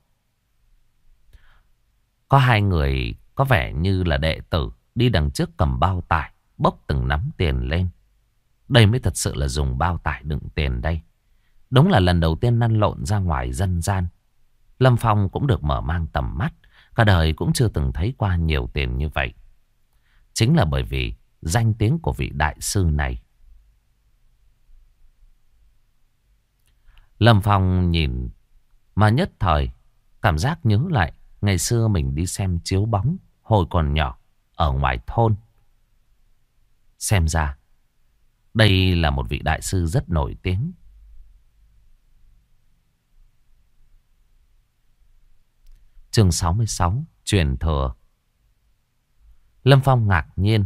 Speaker 1: Có hai người có vẻ như là đệ tử đi đằng trước cầm bao tải, bốc từng nắm tiền lên. Đây mới thật sự là dùng bao tải đựng tiền đây. Đúng là lần đầu tiên lăn lộn ra ngoài dân gian. Lâm Phong cũng được mở mang tầm mắt. Cả đời cũng chưa từng thấy qua nhiều tiền như vậy. Chính là bởi vì danh tiếng của vị đại sư này. Lâm Phong nhìn mà nhất thời cảm giác nhớ lại ngày xưa mình đi xem chiếu bóng hồi còn nhỏ ở ngoài thôn. Xem ra đây là một vị đại sư rất nổi tiếng. Chương 66, truyền thừa. Lâm Phong ngạc nhiên: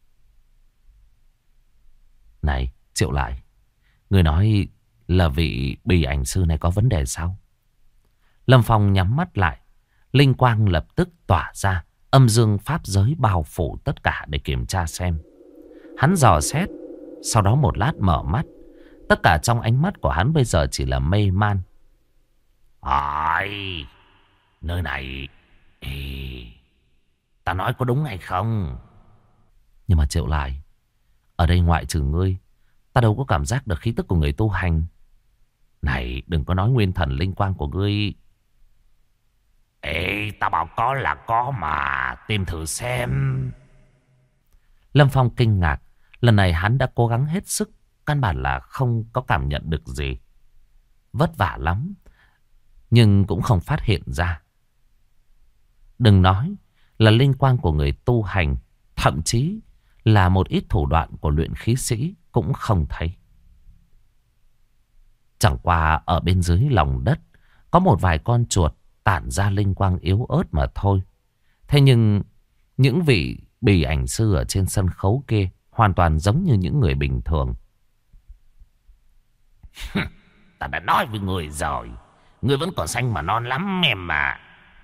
Speaker 1: "Này, Triệu lại, người nói là vị bì ảnh sư này có vấn đề sao?" Lâm Phong nhắm mắt lại, linh quang lập tức tỏa ra, âm dương pháp giới bao phủ tất cả để kiểm tra xem. Hắn dò xét, sau đó một lát mở mắt. Tất cả trong ánh mắt của hắn bây giờ chỉ là mê man. Nơi này, ta nói có đúng hay không? Nhưng mà Triệu lại, ở đây ngoại trừ ngươi, ta đâu có cảm giác được khí tức của người tu hành. Này, đừng có nói nguyên thần linh quang của ngươi. Ta bảo có là có mà, tìm thử xem. Lâm Phong kinh ngạc. Lần này hắn đã cố gắng hết sức, căn bản là không có cảm nhận được gì. Vất vả lắm, nhưng cũng không phát hiện ra. Đừng nói là linh quang của người tu hành, thậm chí là một ít thủ đoạn của luyện khí sĩ cũng không thấy. Chẳng qua ở bên dưới lòng đất có một vài con chuột tản ra linh quang yếu ớt mà thôi. Thế nhưng những vị bì ảnh sư ở trên sân khấu kia hoàn toàn giống như những người bình thường.
Speaker 2: Ta đã nói với người rồi, người vẫn còn xanh mà non lắm em mà.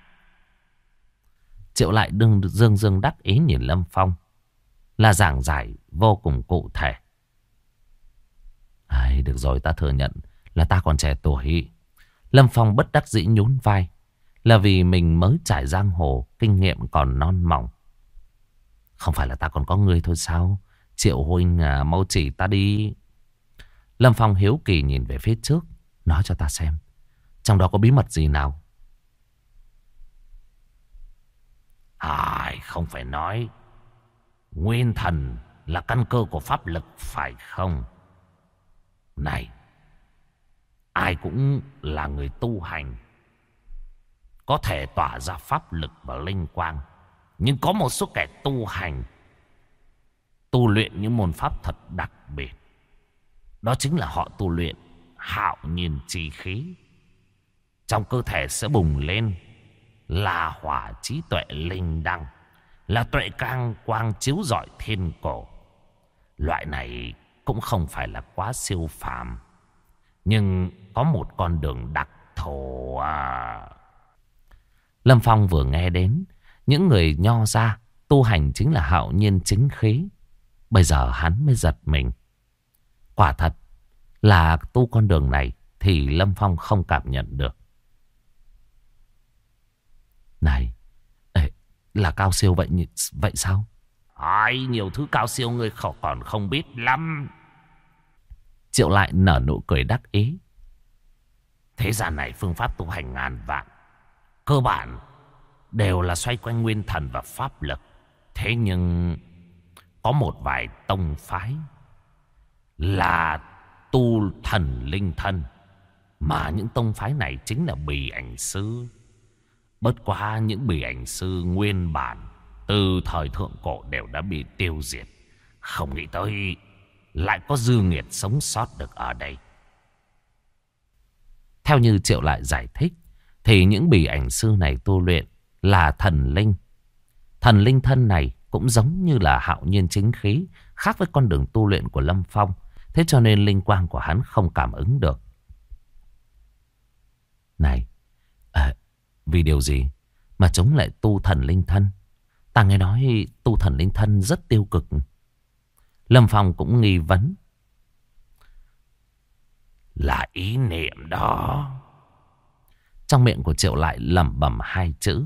Speaker 1: Triệu Lại dương dương đắc ý nhìn Lâm Phong, là giảng giải vô cùng cụ thể. Được rồi, ta thừa nhận là ta còn trẻ tuổi. Lâm Phong bất đắc dĩ nhún vai. Là vì mình mới trải giang hồ, kinh nghiệm còn non mỏng. Không phải là ta còn có người thôi sao? Triệu huynh à, mau chỉ ta đi. Lâm Phong hiếu kỳ nhìn về phía trước. Nói cho ta xem, trong đó có bí mật gì nào?
Speaker 2: Không phải nói nguyên thần là căn cơ của pháp lực phải không? Này, ai cũng là người tu hành, có thể tỏa ra pháp lực và linh quang. Nhưng có một số kẻ tu hành, tu luyện những môn pháp thật đặc biệt. Đó chính là họ tu luyện hạo nhiên chi khí. Trong cơ thể sẽ bùng lên là hỏa trí tuệ linh đăng, là tuệ quang chiếu rọi thiên cổ. Loại này cũng không phải là quá siêu phàm, nhưng có một con đường đặc thù à.
Speaker 1: Lâm Phong vừa nghe đến những người nho ra tu hành chính là hạo nhiên chính khí. Bây giờ hắn mới giật mình. Quả thật là tu con đường này thì Lâm Phong không cảm nhận được. Này, là cao siêu vậy sao?
Speaker 2: Nhiều thứ cao siêu ngươi còn không biết lắm.
Speaker 1: Triệu Lại nở nụ cười đắc ý.
Speaker 2: Thế gian này phương pháp tu hành ngàn vạn, cơ bản đều là xoay quanh nguyên thần và pháp lực. Thế nhưng có một vài tông phái là tu thần linh thân, mà những tông phái này chính là bì ảnh sư. Bất quá những bì ảnh sư nguyên bản từ thời thượng cổ đều đã bị tiêu diệt. Không nghĩ tới lại có dư nghiệt sống sót được ở đây.
Speaker 1: Theo như Triệu Lại giải thích thì những bì ảnh sư này tu luyện là thần linh. Thần linh thân này cũng giống như là hạo nhiên chính khí, khác với con đường tu luyện của Lâm Phong. Thế cho nên linh quang của hắn không cảm ứng được. Này, vì điều gì mà chúng lại tu thần linh thân? Ta nghe nói tu thần linh thân rất tiêu cực. Lâm Phong cũng nghi vấn.
Speaker 2: Là ý niệm đó.
Speaker 1: Trong miệng của Triệu Lại lẩm bẩm hai chữ.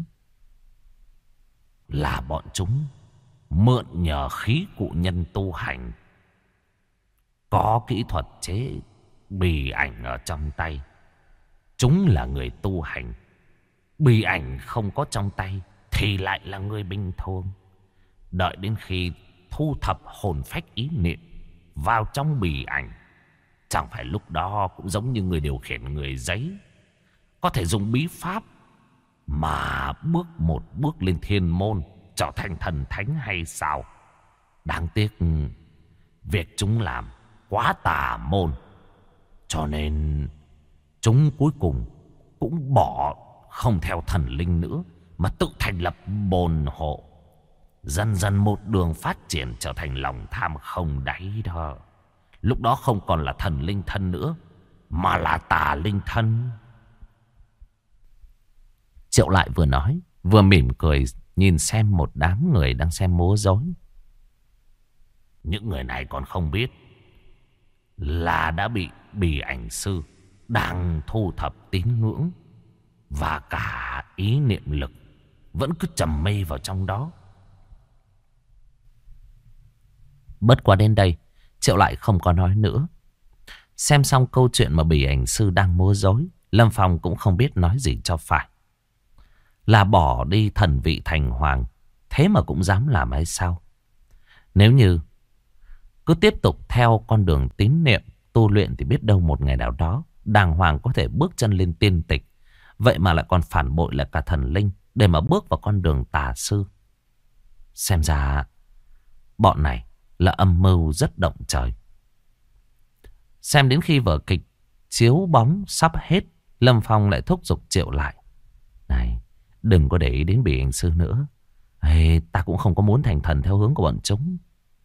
Speaker 2: Là bọn chúng mượn nhờ khí cụ nhân tu hành, có kỹ thuật chế bì ảnh ở trong tay. Chúng là người tu hành, bì ảnh không có trong tay thì lại là người bình thường. Đợi đến khi thu thập hồn phách ý niệm vào trong bì ảnh, chẳng phải lúc đó cũng giống như người điều khiển người giấy, có thể dùng bí pháp mà bước một bước lên thiên môn, trở thành thần thánh hay sao? Đáng tiếc việc chúng làm quá tà môn, cho nên chúng cuối cùng cũng bỏ, không theo thần linh nữa, mà tự thành lập bồn hộ. Dần dần một đường phát triển trở thành lòng tham không đáy đó. Lúc đó không còn là thần linh thân nữa, mà là tà linh thân.
Speaker 1: Triệu Lại vừa nói vừa mỉm cười nhìn xem một đám người đang xem múa rối.
Speaker 2: Những người này còn không biết là đã bị bì ảnh sư đang thu thập tín ngưỡng và cả ý niệm lực, vẫn cứ trầm mê vào trong đó.
Speaker 1: Bất quá đến đây Triệu Lại không có nói nữa. Xem xong câu chuyện mà bì ảnh sư đang múa rối, Lâm Phong cũng không biết nói gì cho phải. Là bỏ đi thần vị thành hoàng, thế mà cũng dám làm hay sao? Nếu như cứ tiếp tục theo con đường tín niệm tu luyện thì biết đâu một ngày nào đó đàng hoàng có thể bước chân lên tiên tịch. Vậy mà lại còn phản bội lại cả thần linh để mà bước vào con đường tà sư. Xem ra bọn này là âm mưu rất động trời. Xem đến khi vở kịch chiếu bóng sắp hết, Lâm Phong lại thúc giục Triệu Lại. Này, đừng có để ý đến bì ảnh sư nữa. Ta cũng không có muốn thành thần theo hướng của bọn chúng.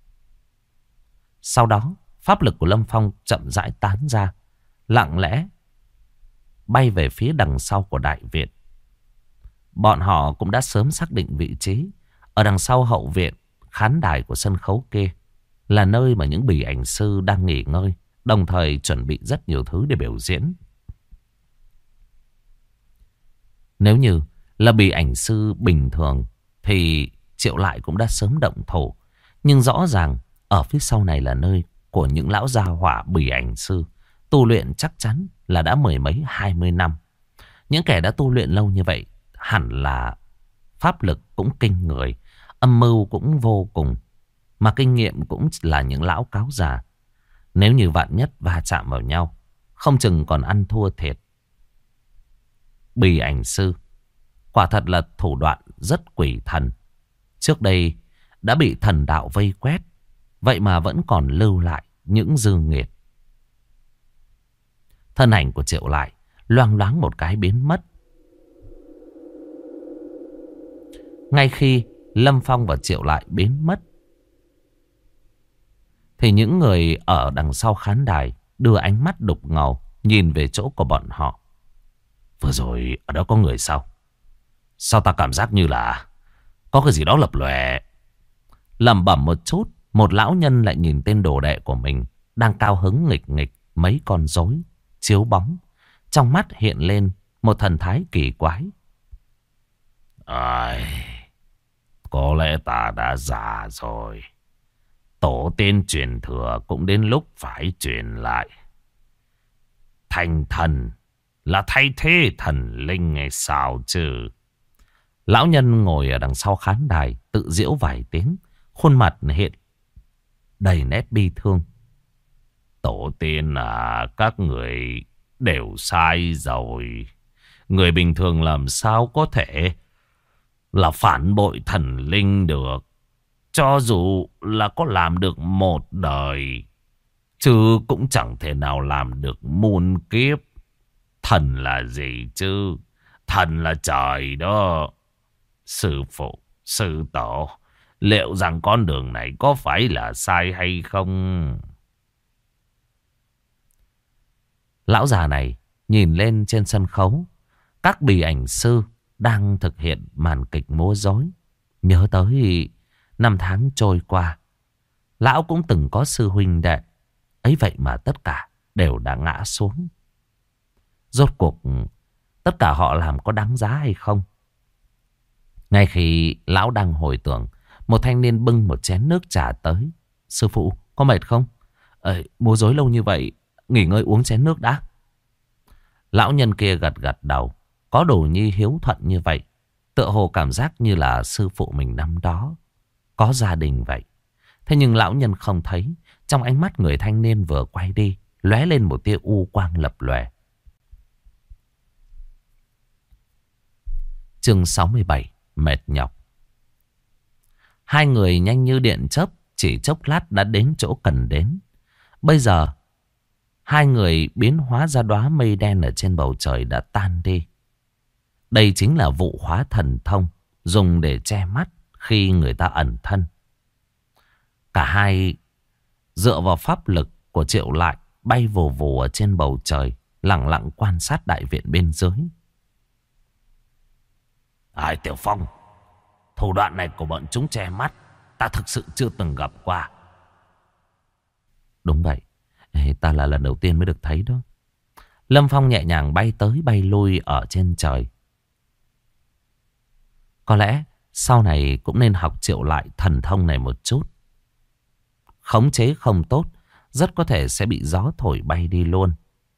Speaker 1: Sau đó, pháp lực của Lâm Phong chậm rãi tán ra, lặng lẽ bay về phía đằng sau của đại viện. Bọn họ cũng đã sớm xác định vị trí. Ở đằng sau hậu viện, khán đài của sân khấu kia là nơi mà những bì ảnh sư đang nghỉ ngơi, đồng thời chuẩn bị rất nhiều thứ để biểu diễn. Nếu như là bì ảnh sư bình thường thì Triệu Lại cũng đã sớm động thổ. Nhưng rõ ràng ở phía sau này là nơi của những lão gia hỏa bì ảnh sư. Tu luyện chắc chắn là đã mười mấy 20 năm. Những kẻ đã tu luyện lâu như vậy hẳn là pháp lực cũng kinh người, âm mưu cũng vô cùng, mà kinh nghiệm cũng là những lão cáo già. Nếu như vạn nhất va chạm vào nhau, không chừng còn ăn thua thiệt. Bì ảnh sư quả thật là thủ đoạn rất quỷ thần. Trước đây đã bị thần đạo vây quét, vậy mà vẫn còn lưu lại những dư nghiệt. Thân ảnh của Triệu Lại loang loáng một cái biến mất. Ngay khi Lâm Phong và Triệu Lại biến mất, thì những người ở đằng sau khán đài đưa ánh mắt đục ngầu nhìn về chỗ của bọn họ. Vừa rồi ở đó có người sao? Sao ta cảm giác như là có cái gì đó lập lòe. Lẩm bẩm một chút, một lão nhân lại nhìn tên đồ đệ của mình đang cao hứng nghịch nghịch mấy con rối chiếu bóng. Trong mắt hiện lên một thần thái kỳ quái. Có lẽ ta đã già rồi. Tổ tiên truyền thừa cũng đến lúc phải truyền lại. Thành thần là thay thế thần linh hay sao chứ? Lão nhân ngồi ở đằng sau khán đài tự giễu vài tiếng, khuôn mặt hiện đầy nét bi thương. Tổ tiên à, các người đều sai rồi. Người bình thường làm sao có thể là phản bội thần linh được. Cho dù là có làm được một đời, chứ cũng chẳng thể nào làm được muôn kiếp. Thần là gì chứ? Thần là trời đó. Sư phụ, sư tổ, liệu rằng con đường này có phải là sai hay không? Lão già này nhìn lên trên sân khấu, các bì ảnh sư đang thực hiện màn kịch múa rối. Nhớ tới năm tháng trôi qua, lão cũng từng có sư huynh đệ, ấy vậy mà tất cả đều đã ngã xuống. Rốt cuộc tất cả họ làm có đáng giá hay không? Ngay khi lão đang hồi tưởng, một thanh niên bưng một chén nước trà tới. Sư phụ, có mệt không? Múa rối lâu như vậy, nghỉ ngơi uống chén nước đã. Lão nhân kia gật gật đầu. Có đồ nhi hiếu thuận như vậy, tựa hồ cảm giác như là sư phụ mình năm đó có gia đình vậy. Thế nhưng lão nhân không thấy. Trong ánh mắt người thanh niên vừa quay đi lóe lên một tia u quang lập lòe. Chương 67, mệt nhọc. Hai người nhanh như điện chớp, chỉ chốc lát đã đến chỗ cần đến. Bây giờ hai người biến hóa ra đóa mây đen ở trên bầu trời đã tan đi. Đây chính là vụ hóa thần thông, dùng để che mắt khi người ta ẩn thân. Cả hai dựa vào pháp lực của Triệu Lại bay vù vù ở trên bầu trời, lặng lặng quan sát đại viện bên dưới. Tiểu Phong, thủ đoạn này của bọn chúng che mắt, ta thực sự chưa từng gặp qua. Đúng vậy, ta là lần đầu tiên mới được thấy đó. Lâm Phong nhẹ nhàng bay tới bay lui ở trên trời. Có lẽ sau này cũng nên học Triệu Lại thần thông này một chút. Khống chế không tốt, rất có thể sẽ bị gió thổi bay đi luôn.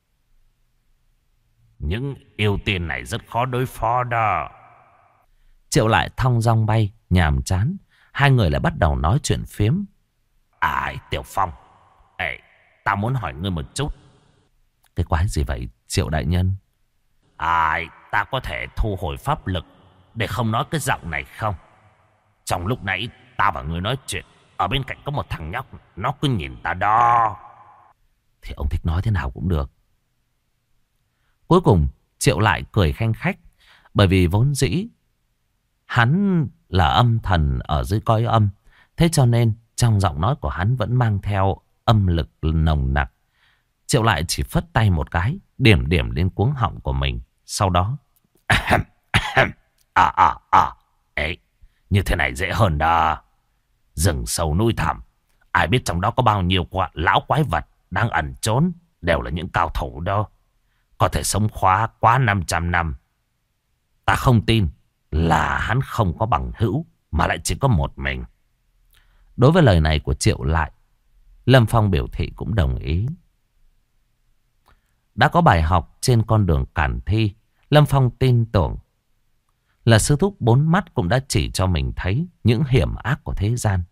Speaker 1: Những yêu tiên này rất khó đối phó đó. Triệu Lại thong dong bay, nhàm chán. Hai người lại bắt đầu nói chuyện phiếm. Tiểu Phong, ta muốn hỏi ngươi một chút. Cái quái gì vậy Triệu đại nhân? Ta có thể thu hồi pháp lực để không nói cái giọng này không? Trong lúc nãy ta và ngươi nói chuyện, ở bên cạnh có một thằng nhóc, nó cứ nhìn ta đó. Thì ông thích nói thế nào cũng được. Cuối cùng Triệu Lại cười khanh khách. Bởi vì vốn dĩ hắn là âm thần ở dưới cõi âm. Thế cho nên trong giọng nói của hắn vẫn mang theo âm lực nồng nặc. Triệu Lại chỉ phất tay một cái, điểm điểm lên cuống họng của mình. Sau đó ấy, như thế này dễ hơn đó. Rừng sâu núi thẳm, ai biết trong đó có bao nhiêu lão quái vật đang ẩn trốn. Đều là những cao thủ đó, có thể sống quá 500 năm. Ta không tin là hắn không có bằng hữu, mà lại chỉ có một mình. Đối với lời này của Triệu Lại, Lâm Phong biểu thị cũng đồng ý. Đã có bài học trên con đường cản thi, Lâm Phong tin tưởng là sư thúc bốn mắt cũng đã chỉ cho mình thấy những hiểm ác của thế gian.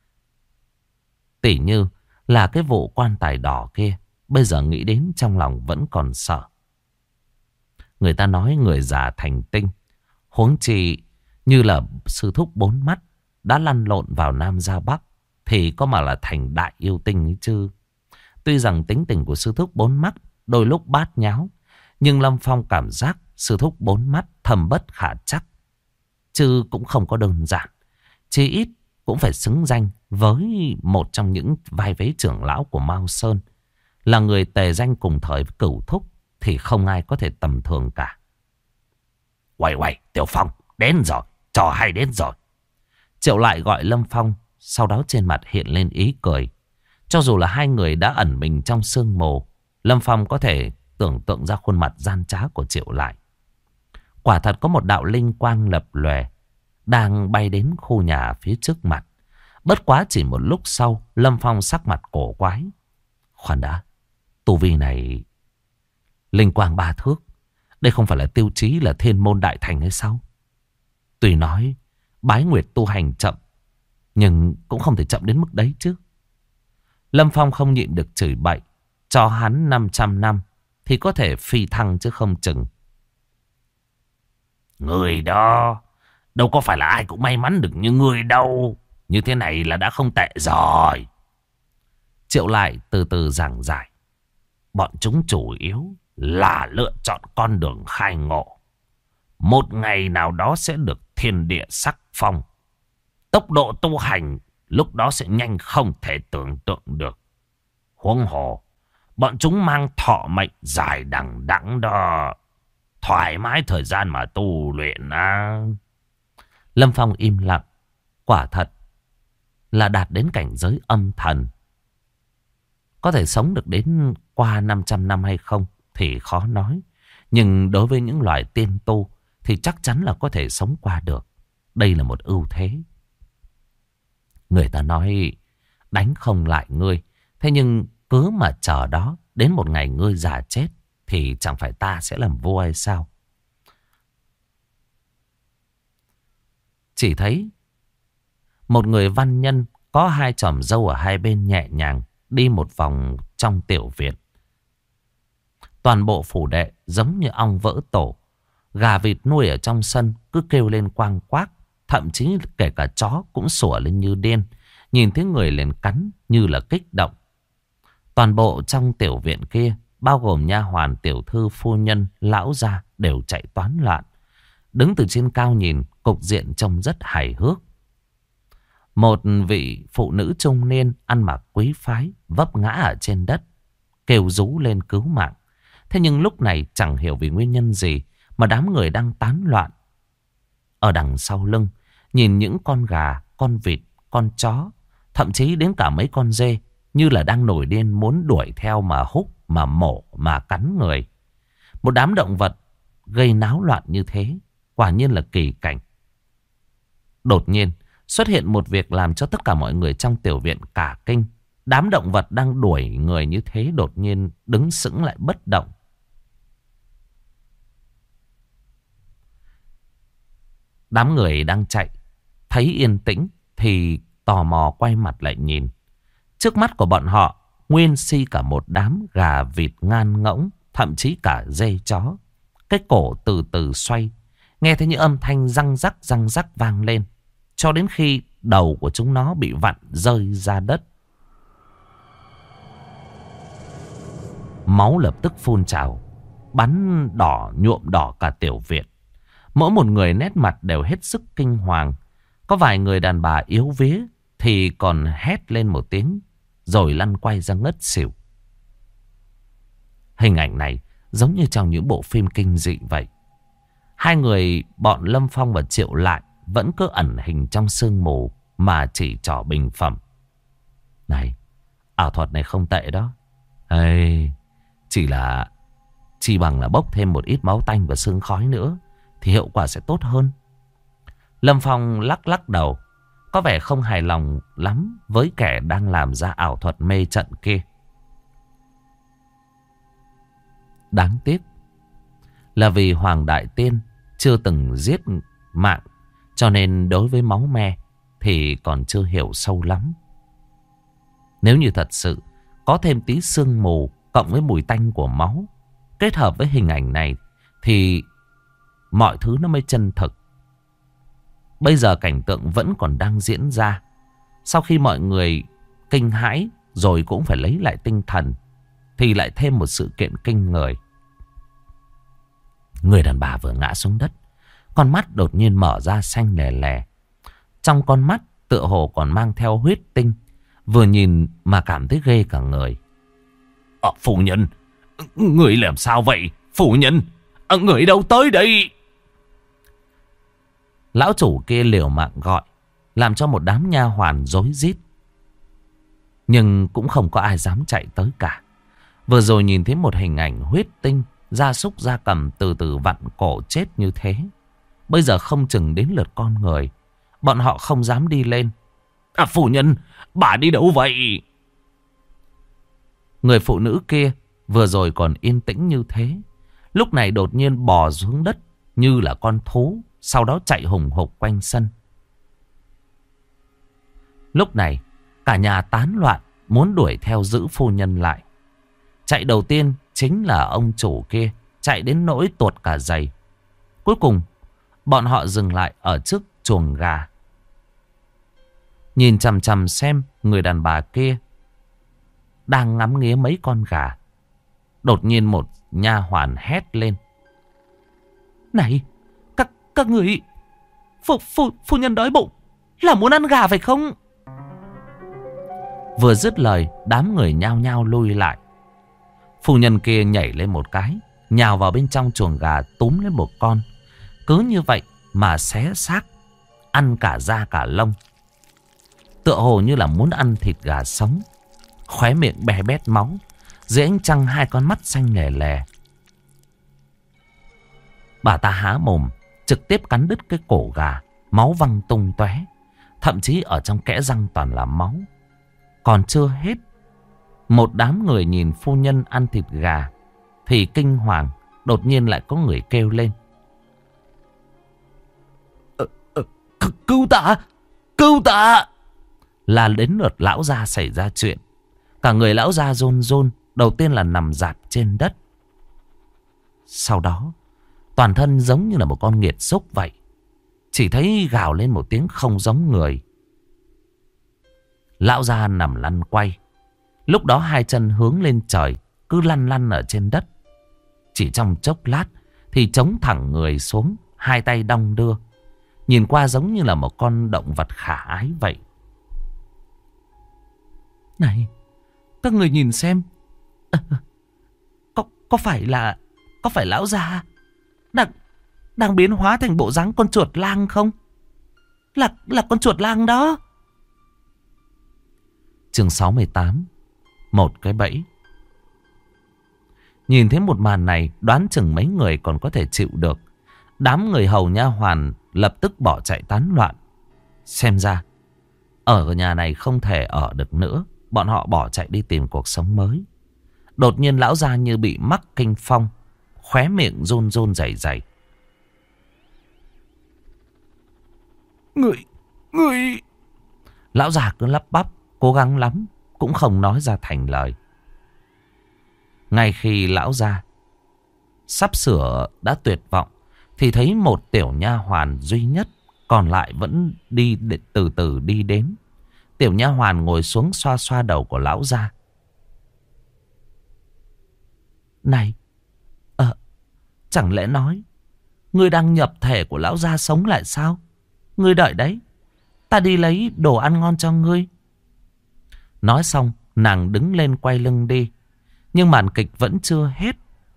Speaker 1: Tỉ như là cái vụ quan tài đỏ kia, bây giờ nghĩ đến trong lòng vẫn còn sợ. Người ta nói người già thành tinh, huống chi như là sư thúc bốn mắt đã lăn lộn vào Nam ra Bắc, thì có mà là thành đại yêu tinh ấy chứ. Tuy rằng tính tình của sư thúc bốn mắt đôi lúc bát nháo, nhưng Lâm Phong cảm giác sư thúc bốn mắt thầm bất khả trắc, chứ cũng không có đơn giản. Chỉ ít cũng phải xứng danh với một trong những vai vế trưởng lão của Mao Sơn. Là người tề danh cùng thời với Cửu Thúc thì không ai có thể tầm thường cả. Uầy, Tiểu Phong, đến rồi, trò hay đến rồi. Triệu Lại gọi Lâm Phong, sau đó trên mặt hiện lên ý cười. Cho dù là hai người đã ẩn mình trong sương mù, Lâm Phong có thể tưởng tượng ra khuôn mặt gian trá của Triệu Lại. Quả thật có một đạo linh quang lập lòe đang bay đến khu nhà phía trước mặt. Bất quá chỉ một lúc sau, Lâm Phong sắc mặt cổ quái. Khoan đã, tu vi này linh quang 3 thước, đây không phải là tiêu chí là thiên môn đại thành hay sao? Tuy nói bái nguyệt tu hành chậm, nhưng cũng không thể chậm đến mức đấy chứ. Lâm Phong không nhịn được chửi bậy. Cho hắn 500 năm thì có thể phi thăng chứ không chừng. Người đó đâu có phải là ai cũng may mắn được như người đâu. Như thế này là đã không tệ rồi. Triệu Lại từ từ giảng giải. Bọn chúng chủ yếu là lựa chọn con đường khai ngộ. Một ngày nào đó sẽ được thiên địa sắc phong. Tốc độ tu hành lúc đó sẽ nhanh không thể tưởng tượng được. Huống hồ, bọn chúng mang thọ mệnh dài đằng đẵng đó. Thoải mái thời gian mà tu luyện á. Lâm Phong im lặng. Quả thật là đạt đến cảnh giới âm thần. Có thể sống được đến qua 500 năm hay không thì khó nói. Nhưng đối với những loài tiên tu thì chắc chắn là có thể sống qua được. Đây là một ưu thế. Người ta nói đánh không lại ngươi. Thế nhưng cứ mà chờ đó, đến một ngày ngươi già chết thì chẳng phải ta sẽ làm vua hay sao? Chỉ thấy một người văn nhân có hai chòm râu ở hai bên nhẹ nhàng đi một vòng trong tiểu viện. Toàn bộ phủ đệ giống như ong vỡ tổ. Gà vịt nuôi ở trong sân cứ kêu lên quang quác. Thậm chí kể cả chó cũng sủa lên như điên. Nhìn thấy người liền cắn như là kích động. Toàn bộ trong tiểu viện kia, bao gồm nha hoàn, tiểu thư, phu nhân, lão gia đều chạy toán loạn. Đứng từ trên cao nhìn, cục diện trông rất hài hước. Một vị phụ nữ trung niên ăn mặc quý phái vấp ngã ở trên đất, kêu rú lên cứu mạng. Thế nhưng lúc này chẳng hiểu vì nguyên nhân gì mà đám người đang tán loạn. Ở đằng sau lưng, nhìn những con gà, con vịt, con chó, thậm chí đến cả mấy con dê như là đang nổi điên muốn đuổi theo mà húc, mà mổ, mà cắn người. Một đám động vật gây náo loạn như thế, quả nhiên là kỳ cảnh. Đột nhiên xuất hiện một việc làm cho tất cả mọi người trong tiểu viện cả kinh. Đám động vật đang đuổi người như thế đột nhiên đứng sững lại bất động. Đám người đang chạy thấy yên tĩnh thì tò mò quay mặt lại nhìn. Trước mắt của bọn họ nguyên si cả một đám gà vịt ngan ngỗng, thậm chí cả dê chó. Cái cổ từ từ xoay, nghe thấy những âm thanh răng rắc vang lên, cho đến khi đầu của chúng nó bị vặn rơi ra đất. Máu lập tức phun trào, bắn đỏ nhuộm đỏ cả tiểu viện. Mỗi một người nét mặt đều hết sức kinh hoàng. Có vài người đàn bà yếu vía thì còn hét lên một tiếng rồi lăn quay ra ngất xỉu. Hình ảnh này giống như trong những bộ phim kinh dị vậy. Hai người bọn Lâm Phong và Triệu Lại vẫn cứ ẩn hình trong sương mù mà chỉ trỏ bình phẩm. Này, ảo thuật này không tệ đó. Ê, chỉ bằng là bốc thêm một ít máu tanh và sương khói nữa thì hiệu quả sẽ tốt hơn. Lâm Phong lắc lắc đầu, có vẻ không hài lòng lắm với kẻ đang làm ra ảo thuật mê trận kia. Đáng tiếc là vì Hoàng Đại Tiên chưa từng giết mạng, cho nên đối với máu me thì còn chưa hiểu sâu lắm. Nếu như thật sự có thêm tí sương mù cộng với mùi tanh của máu kết hợp với hình ảnh này thì mọi thứ nó mới chân thực. Bây giờ cảnh tượng vẫn còn đang diễn ra. Sau khi mọi người kinh hãi rồi cũng phải lấy lại tinh thần thì lại thêm một sự kiện kinh người. Người đàn bà vừa ngã xuống đất, con mắt đột nhiên mở ra xanh lè lè. Trong con mắt tựa hồ còn mang theo huyết tinh. Vừa nhìn mà cảm thấy ghê cả người.
Speaker 2: Phu nhân, người làm sao vậy? Phu nhân, người đâu tới đây?
Speaker 1: Lão chủ kia liều mạng gọi, làm cho một đám nha hoàn rối rít. Nhưng cũng không có ai dám chạy tới cả. Vừa rồi nhìn thấy một hình ảnh huyết tinh, gia súc gia cầm từ từ vặn cổ chết như thế. Bây giờ không chừng đến lượt con người, bọn họ không dám đi lên.
Speaker 2: Phu nhân, bà đi đâu vậy?
Speaker 1: Người phụ nữ kia vừa rồi còn yên tĩnh như thế, lúc này đột nhiên bò xuống đất như là con thú, sau đó chạy hùng hục quanh sân. Lúc này cả nhà tán loạn muốn đuổi theo giữ phu nhân lại. Chạy đầu tiên chính là ông chủ kia, chạy đến nỗi tuột cả giày. Cuối cùng bọn họ dừng lại ở trước chuồng gà, nhìn chằm chằm xem người đàn bà kia đang ngắm nghía mấy con gà. Đột nhiên một nha hoàn hét lên: Này, các người, phu nhân đói bụng, là muốn ăn gà phải không? Vừa dứt lời, đám người nhao nhao lui lại. Phu nhân kia nhảy lên một cái, nhào vào bên trong chuồng gà, túm lên một con. Cứ như vậy mà xé xác, ăn cả da cả lông, tựa hồ như là muốn ăn thịt gà sống. Khóe miệng bè bét máu, dưới ánh trăng hai con mắt xanh lè lè. Bà ta há mồm trực tiếp cắn đứt cái cổ gà, máu văng tung tóe, thậm chí ở trong kẽ răng toàn là máu. Còn chưa hết, một đám người nhìn phu nhân ăn thịt gà thì kinh hoàng. Đột nhiên lại có người kêu lên: Cứu ta! Cứu ta! Là đến lượt lão gia xảy ra chuyện. Cả người lão gia run run, đầu tiên là nằm rạp trên đất. Sau đó toàn thân giống như là một con nghiệt xúc vậy, chỉ thấy gào lên một tiếng không giống người. Lão gia nằm lăn quay, lúc đó hai chân hướng lên trời, cứ lăn lăn ở trên đất. Chỉ trong chốc lát thì chống thẳng người xuống, hai tay đong đưa, nhìn qua giống như là một con động vật khả ái vậy. Này, các người nhìn xem, có phải lão già đang biến hóa thành bộ dáng con chuột lang không? Là con chuột lang đó. Chương 68, một cái bẫy. Nhìn thấy một màn này, đoán chừng mấy người còn có thể chịu được. Đám người hầu nha hoàn lập tức bỏ chạy tán loạn. Xem ra ở nhà này không thể ở được nữa, bọn họ bỏ chạy đi tìm cuộc sống mới. Đột nhiên lão gia như bị mắc kinh phong, khóe miệng run run rẩy rẩy. Người... Lão già cứ lắp bắp, cố gắng lắm cũng không nói ra thành lời. Ngay khi lão già sắp sửa đã tuyệt vọng thì thấy một tiểu nha hoàn duy nhất còn lại vẫn từ từ đi đến. Tiểu nha hoàn ngồi xuống xoa xoa đầu của lão già. Này, chẳng lẽ nói ngươi đang nhập thể của lão gia sống lại sao? Ngươi đợi đấy, Ta đi lấy đồ ăn ngon cho ngươi. Nói xong nàng đứng lên quay lưng đi. Nhưng màn kịch vẫn chưa hết.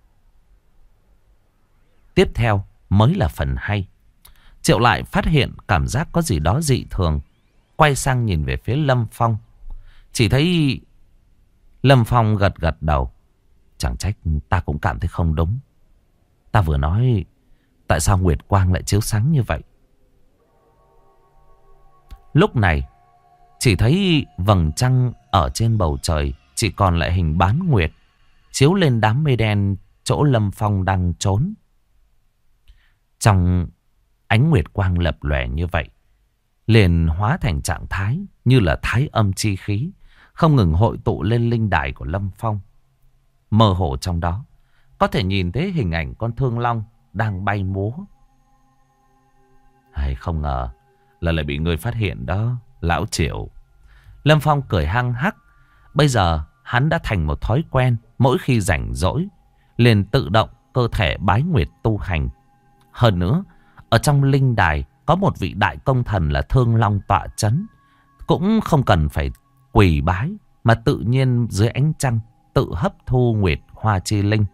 Speaker 1: Tiếp theo mới là phần hay. Triệu lại phát hiện cảm giác có gì đó dị thường. Quay sang nhìn về phía Lâm Phong. Chỉ thấy Lâm Phong gật gật đầu. Chẳng trách ta cũng cảm thấy không đúng. Ta vừa nói tại sao Nguyệt Quang lại chiếu sáng như vậy. Lúc này chỉ thấy vầng trăng ở trên bầu trời chỉ còn lại hình bán nguyệt chiếu lên đám mây đen chỗ Lâm Phong đang trốn. Trong ánh nguyệt quang lập lòe như vậy, liền hóa thành trạng thái như là thái âm chi khí, không ngừng hội tụ lên linh đài của Lâm Phong. Mơ hồ trong đó có thể nhìn thấy hình ảnh con thương long đang bay múa. Hay không ngờ là lại bị người phát hiện đó, lão Triệu. Lâm Phong cười hăng hắc. Bây giờ hắn đã thành một thói quen, mỗi khi rảnh rỗi liền tự động cơ thể bái nguyệt tu hành. Hơn nữa, ở trong linh đài có một vị đại công thần là Thương Long tọa chấn, cũng không cần phải quỳ bái, mà tự nhiên dưới ánh trăng tự hấp thu nguyệt hoa chi linh.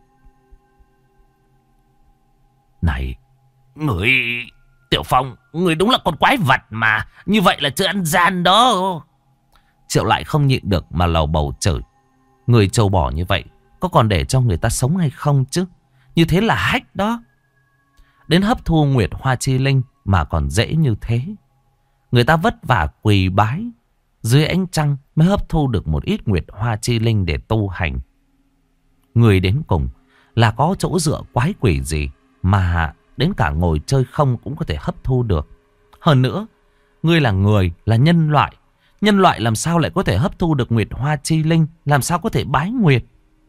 Speaker 2: Này, người Tiểu Phong, người đúng là con quái vật mà. Như vậy là chưa ăn gian đó.
Speaker 1: Triệu lại không nhịn được mà lầu bầu chửi. Người trâu bò như vậy có còn để cho người ta sống hay không chứ? Như thế là hách đó. Đến hấp thu nguyệt hoa chi linh mà còn dễ như thế. Người ta vất vả quỳ bái dưới ánh trăng mới hấp thu được một ít nguyệt hoa chi linh để tu hành. Người đến cùng là có chỗ dựa quái quỷ gì mà đến cả ngồi chơi không cũng có thể hấp thu được. Hơn nữa, ngươi là người, là nhân loại. Nhân loại làm sao lại có thể hấp thu được nguyệt hoa chi linh? Làm sao có thể bái nguyệt?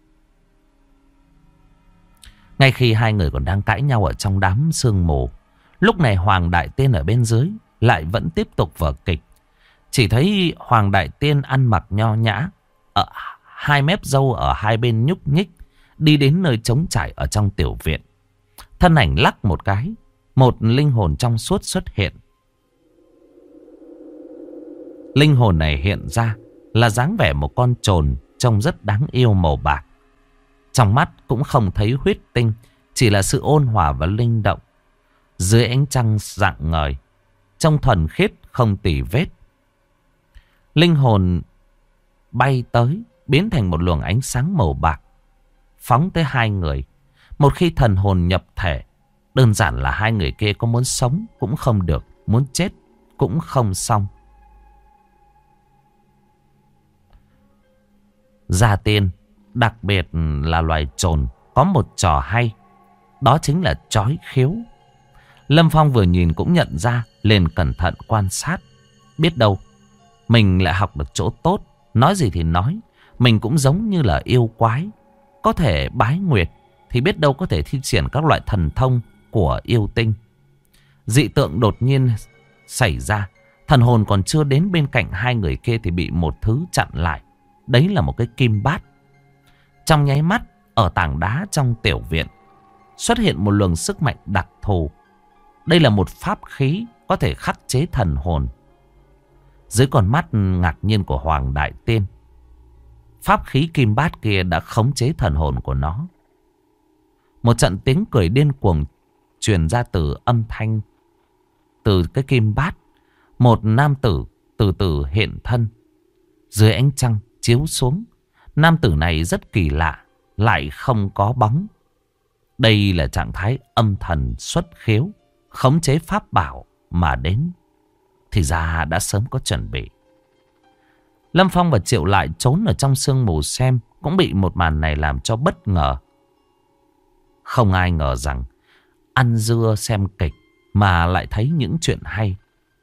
Speaker 1: Ngay khi hai người còn đang cãi nhau ở trong đám sương mù, lúc này Hoàng Đại Tiên ở bên dưới lại vẫn tiếp tục vở kịch. Chỉ thấy Hoàng Đại Tiên ăn mặc nho nhã, ở hai mép râu ở hai bên nhúc nhích, đi đến nơi trống trải ở trong tiểu viện. Thân ảnh lắc một cái, một linh hồn trong suốt xuất hiện. Linh hồn này hiện ra là dáng vẻ một con trồn trông rất đáng yêu màu bạc. Trong mắt cũng không thấy huyết tinh, chỉ là sự ôn hòa và linh động. Dưới ánh trăng rạng ngời, trông thuần khiết không tì vết. Linh hồn bay tới, biến thành một luồng ánh sáng màu bạc, phóng tới hai người. Một khi thần hồn nhập thể, đơn giản là hai người kia có muốn sống cũng không được, muốn chết cũng không xong. Gia Tiên, đặc biệt là loài trồn, có một trò hay, đó chính là chói khiếu. Lâm Phong vừa nhìn cũng nhận ra, liền cẩn thận quan sát. Biết đâu mình lại học được chỗ tốt. Nói gì thì nói, mình cũng giống như là yêu quái, có thể bái nguyệt, thì biết đâu có thể thi triển các loại thần thông của yêu tinh. Dị tượng đột nhiên xảy ra, thần hồn còn chưa đến bên cạnh hai người kia thì bị một thứ chặn lại. Đấy là một cái kim bát. Trong nháy mắt, ở tảng đá trong tiểu viện xuất hiện một luồng sức mạnh đặc thù. Đây là một pháp khí có thể khắc chế thần hồn. Dưới con mắt ngạc nhiên của Hoàng Đại Tiên, pháp khí kim bát kia đã khống chế thần hồn của nó. Một trận tiếng cười điên cuồng truyền ra từ âm thanh từ cái kim bát. Một nam tử từ từ hiện thân. Dưới ánh trăng chiếu xuống, nam tử này rất kỳ lạ, lại không có bóng. Đây là trạng thái âm thần xuất khiếu, khống chế pháp bảo mà đến. Thì ra đã sớm có chuẩn bị. Lâm Phong và Triệu lại trốn ở trong sương mù xem, cũng bị một màn này làm cho bất ngờ. Không ai ngờ rằng ăn dưa xem kịch mà lại thấy những chuyện hay.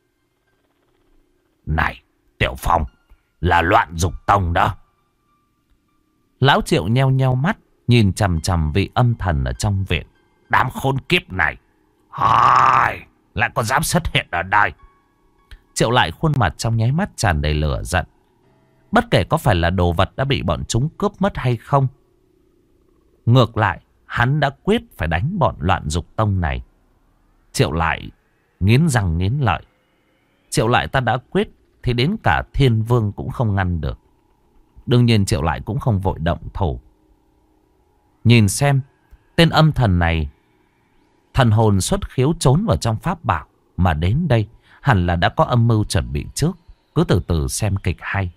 Speaker 2: Này, Tiểu Phong, là Loạn Dục Tông đó.
Speaker 1: Lão Triệu nheo nheo mắt, nhìn chằm chằm vị âm thần ở trong viện.
Speaker 2: Đám khốn kiếp này, lại có dám xuất hiện ở đây.
Speaker 1: Triệu lại khuôn mặt trong nháy mắt tràn đầy lửa giận. Bất kể có phải là đồ vật đã bị bọn chúng cướp mất hay không, ngược lại hắn đã quyết phải đánh bọn Loạn Dục Tông này. Triệu lại nghiến răng nghiến lợi. Triệu Lại ta đã quyết thì đến cả Thiên Vương cũng không ngăn được. Đương nhiên Triệu Lại cũng không vội động thủ. Nhìn xem tên âm thần này thần hồn xuất khiếu trốn vào trong pháp bảo mà đến đây, hẳn là đã có âm mưu chuẩn bị trước. Cứ từ từ xem kịch hay.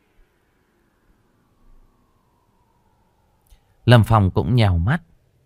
Speaker 1: Lâm Phong cũng nhèo mắt.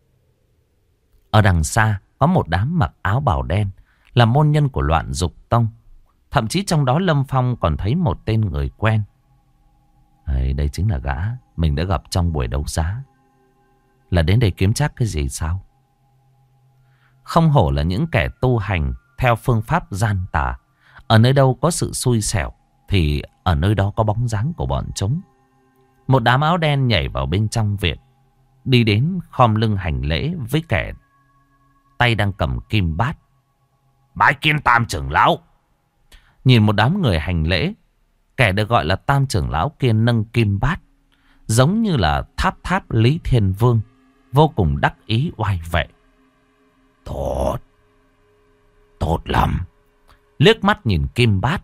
Speaker 1: Ở đằng xa có một đám mặc áo bào đen, là môn nhân của Loạn Dục Tông. Thậm chí trong đó Lâm Phong còn thấy một tên người quen. Đây chính là gã mình đã gặp trong buổi đấu giá. Là đến đây kiếm trác cái gì sao? Không hổ là những kẻ tu hành theo phương pháp gian tà. Ở nơi đâu có sự xui xẻo thì ở nơi đó có bóng dáng của bọn chúng. Một đám áo đen nhảy vào bên trong viện, đi đến khom lưng hành lễ với kẻ tay đang cầm kim bát. Bái kiến Tam trưởng lão. Nhìn một đám người hành lễ, kẻ được gọi là Tam trưởng lão kia nâng kim bát, giống như là tháp Lý Thiên Vương, vô cùng đắc ý oai vệ. Tốt, tốt lắm. Liếc mắt nhìn kim bát.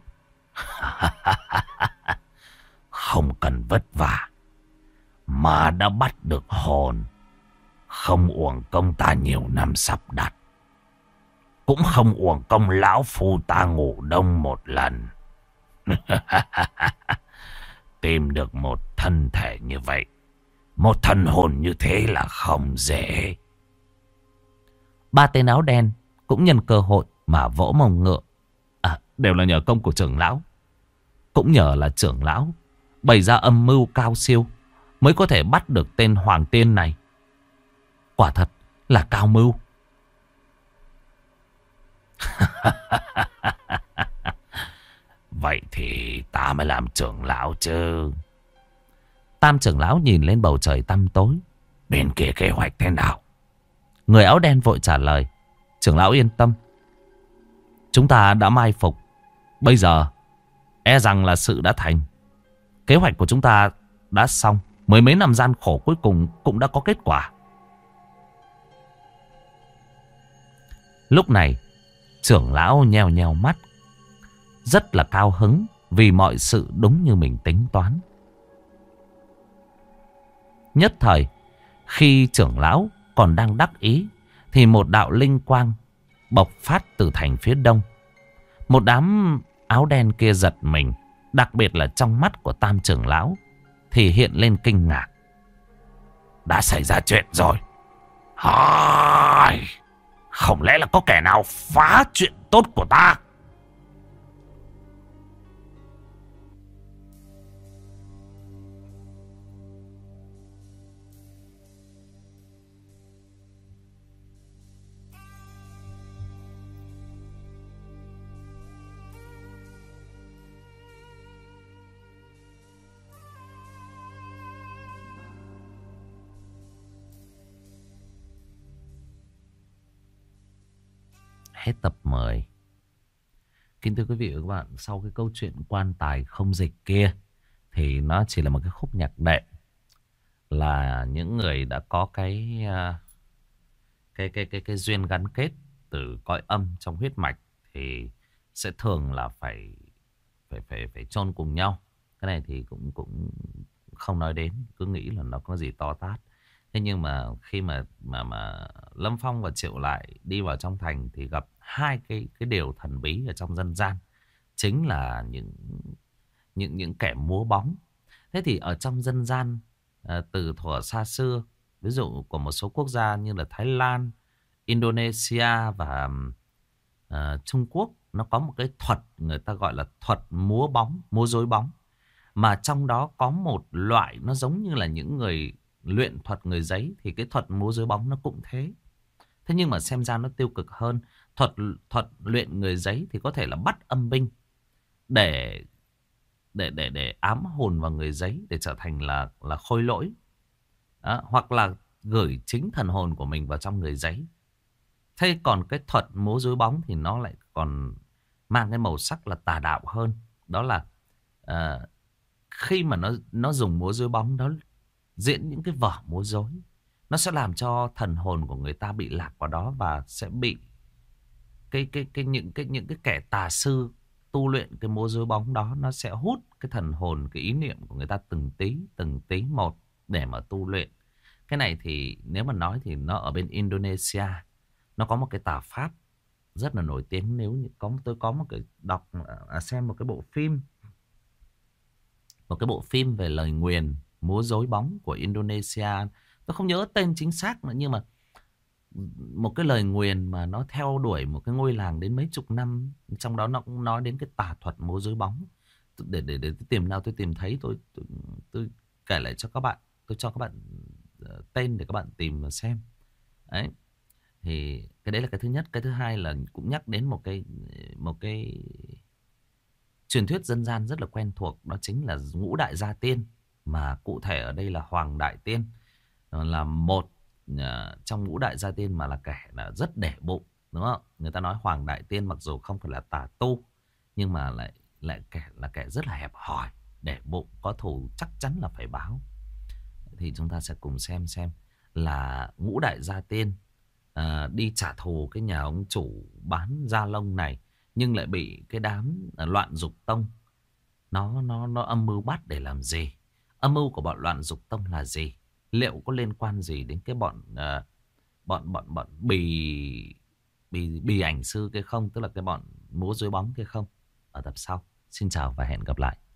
Speaker 1: Không cần vất vả mà đã bắt được hồn. Không uổng công ta nhiều năm sắp đặt. Cũng không uổng công lão phu ta ngủ đông một lần. Tìm được một thân thể như vậy, một thần hồn như thế là không dễ. Ba tên áo đen cũng nhân cơ hội mà vỗ mông ngựa. Đều là nhờ công của trưởng lão. Cũng nhờ là trưởng lão bày ra âm mưu cao siêu mới có thể bắt được tên Hoàng Tiên này. Quả thật là cao mưu. Vậy thì ta mới làm trưởng lão chứ. Tam trưởng lão nhìn lên bầu trời tăm tối. Bên kia kế hoạch thế nào? Người áo đen vội trả lời. Trưởng lão yên tâm, chúng ta đã mai phục. Bây giờ e rằng là sự đã thành. Kế hoạch của chúng ta đã xong. Mười mấy năm gian khổ cuối cùng cũng đã có kết quả. Lúc này trưởng lão nheo nheo mắt, rất là cao hứng vì mọi sự đúng như mình tính toán. Nhất thời khi trưởng lão còn đang đắc ý thì một đạo linh quang bộc phát từ thành phía đông. Một đám áo đen kia giật mình, đặc biệt là trong mắt của Tam trưởng lão thì hiện lên kinh ngạc. Đã xảy ra chuyện rồi. Không lẽ là có kẻ nào phá chuyện tốt của ta? Hết tập 10. Kính thưa quý vị và các bạn, sau cái câu chuyện quan tài không dịch kia thì nó chỉ là một cái khúc nhạc đệm, là những người đã có cái duyên gắn kết từ cõi âm trong huyết mạch thì sẽ thường là phải chôn cùng nhau. Cái này thì cũng không nói đến, cứ nghĩ là nó có gì to tát. Thế nhưng mà khi mà Lâm Phong và Triệu Lại đi vào trong thành thì gặp hai cái điều thần bí ở trong dân gian, chính là những kẻ múa bóng. Thế thì ở trong dân gian từ thuở xa xưa, ví dụ của một số quốc gia như là Thái Lan, Indonesia và Trung Quốc, nó có một cái thuật người ta gọi là thuật múa bóng, múa rối bóng. Mà trong đó có một loại nó giống như là những người luyện thuật người giấy, thì cái thuật múa rối bóng nó cũng thế. Thế nhưng mà xem ra nó tiêu cực hơn. Thuật luyện người giấy thì có thể là bắt âm binh để ám hồn vào người giấy để trở thành là khôi lỗi. Đó, hoặc là gửi chính thần hồn của mình vào trong người giấy. Thế còn cái thuật múa rối bóng thì nó lại còn mang cái màu sắc là tà đạo hơn. Đó là khi mà nó dùng múa rối bóng đó, diễn những cái vở múa rối, nó sẽ làm cho thần hồn của người ta bị lạc vào đó và sẽ bị những cái kẻ tà sư tu luyện cái múa rối bóng đó, nó sẽ hút cái thần hồn, cái ý niệm của người ta từng tí một để mà tu luyện. Cái này thì nếu mà nói thì nó ở bên Indonesia, nó có một cái tà pháp rất là nổi tiếng. Nếu như tôi có một cái xem một cái bộ phim về lời nguyền múa rối bóng của Indonesia. Tôi không nhớ tên chính xác nữa, nhưng mà một cái lời nguyền mà nó theo đuổi một cái ngôi làng đến mấy chục năm. Trong đó nó cũng nói đến cái tà thuật múa rối bóng. Để tôi tìm nào tôi tìm thấy, tôi kể lại cho các bạn. Tôi cho các bạn tên để các bạn tìm và xem. Đấy. Thì cái đấy là cái thứ nhất. Cái thứ hai là cũng nhắc đến một cái truyền thuyết dân gian rất là quen thuộc. Đó chính là ngũ đại gia tiên. Mà cụ thể ở đây là Hoàng Đại Tiên. Là một trong ngũ đại gia tiên mà là kẻ là rất để bụng, đúng không? Người ta nói Hoàng Đại Tiên mặc dù không phải là tà tu, nhưng mà lại kẻ rất là hẹp hòi, để bụng, có thù chắc chắn là phải báo. Thì chúng ta sẽ cùng xem là ngũ đại gia tiên đi trả thù cái nhà ông chủ bán da lông này, nhưng lại bị cái đám loạn dục tông nó âm mưu bắt để làm gì. Âm mưu của bọn loạn dục tông là gì? Liệu có liên quan gì đến cái bọn bì ảnh sư kia không? Tức là cái bọn múa rối bóng kia không? Ở tập sau. Xin chào và hẹn gặp lại.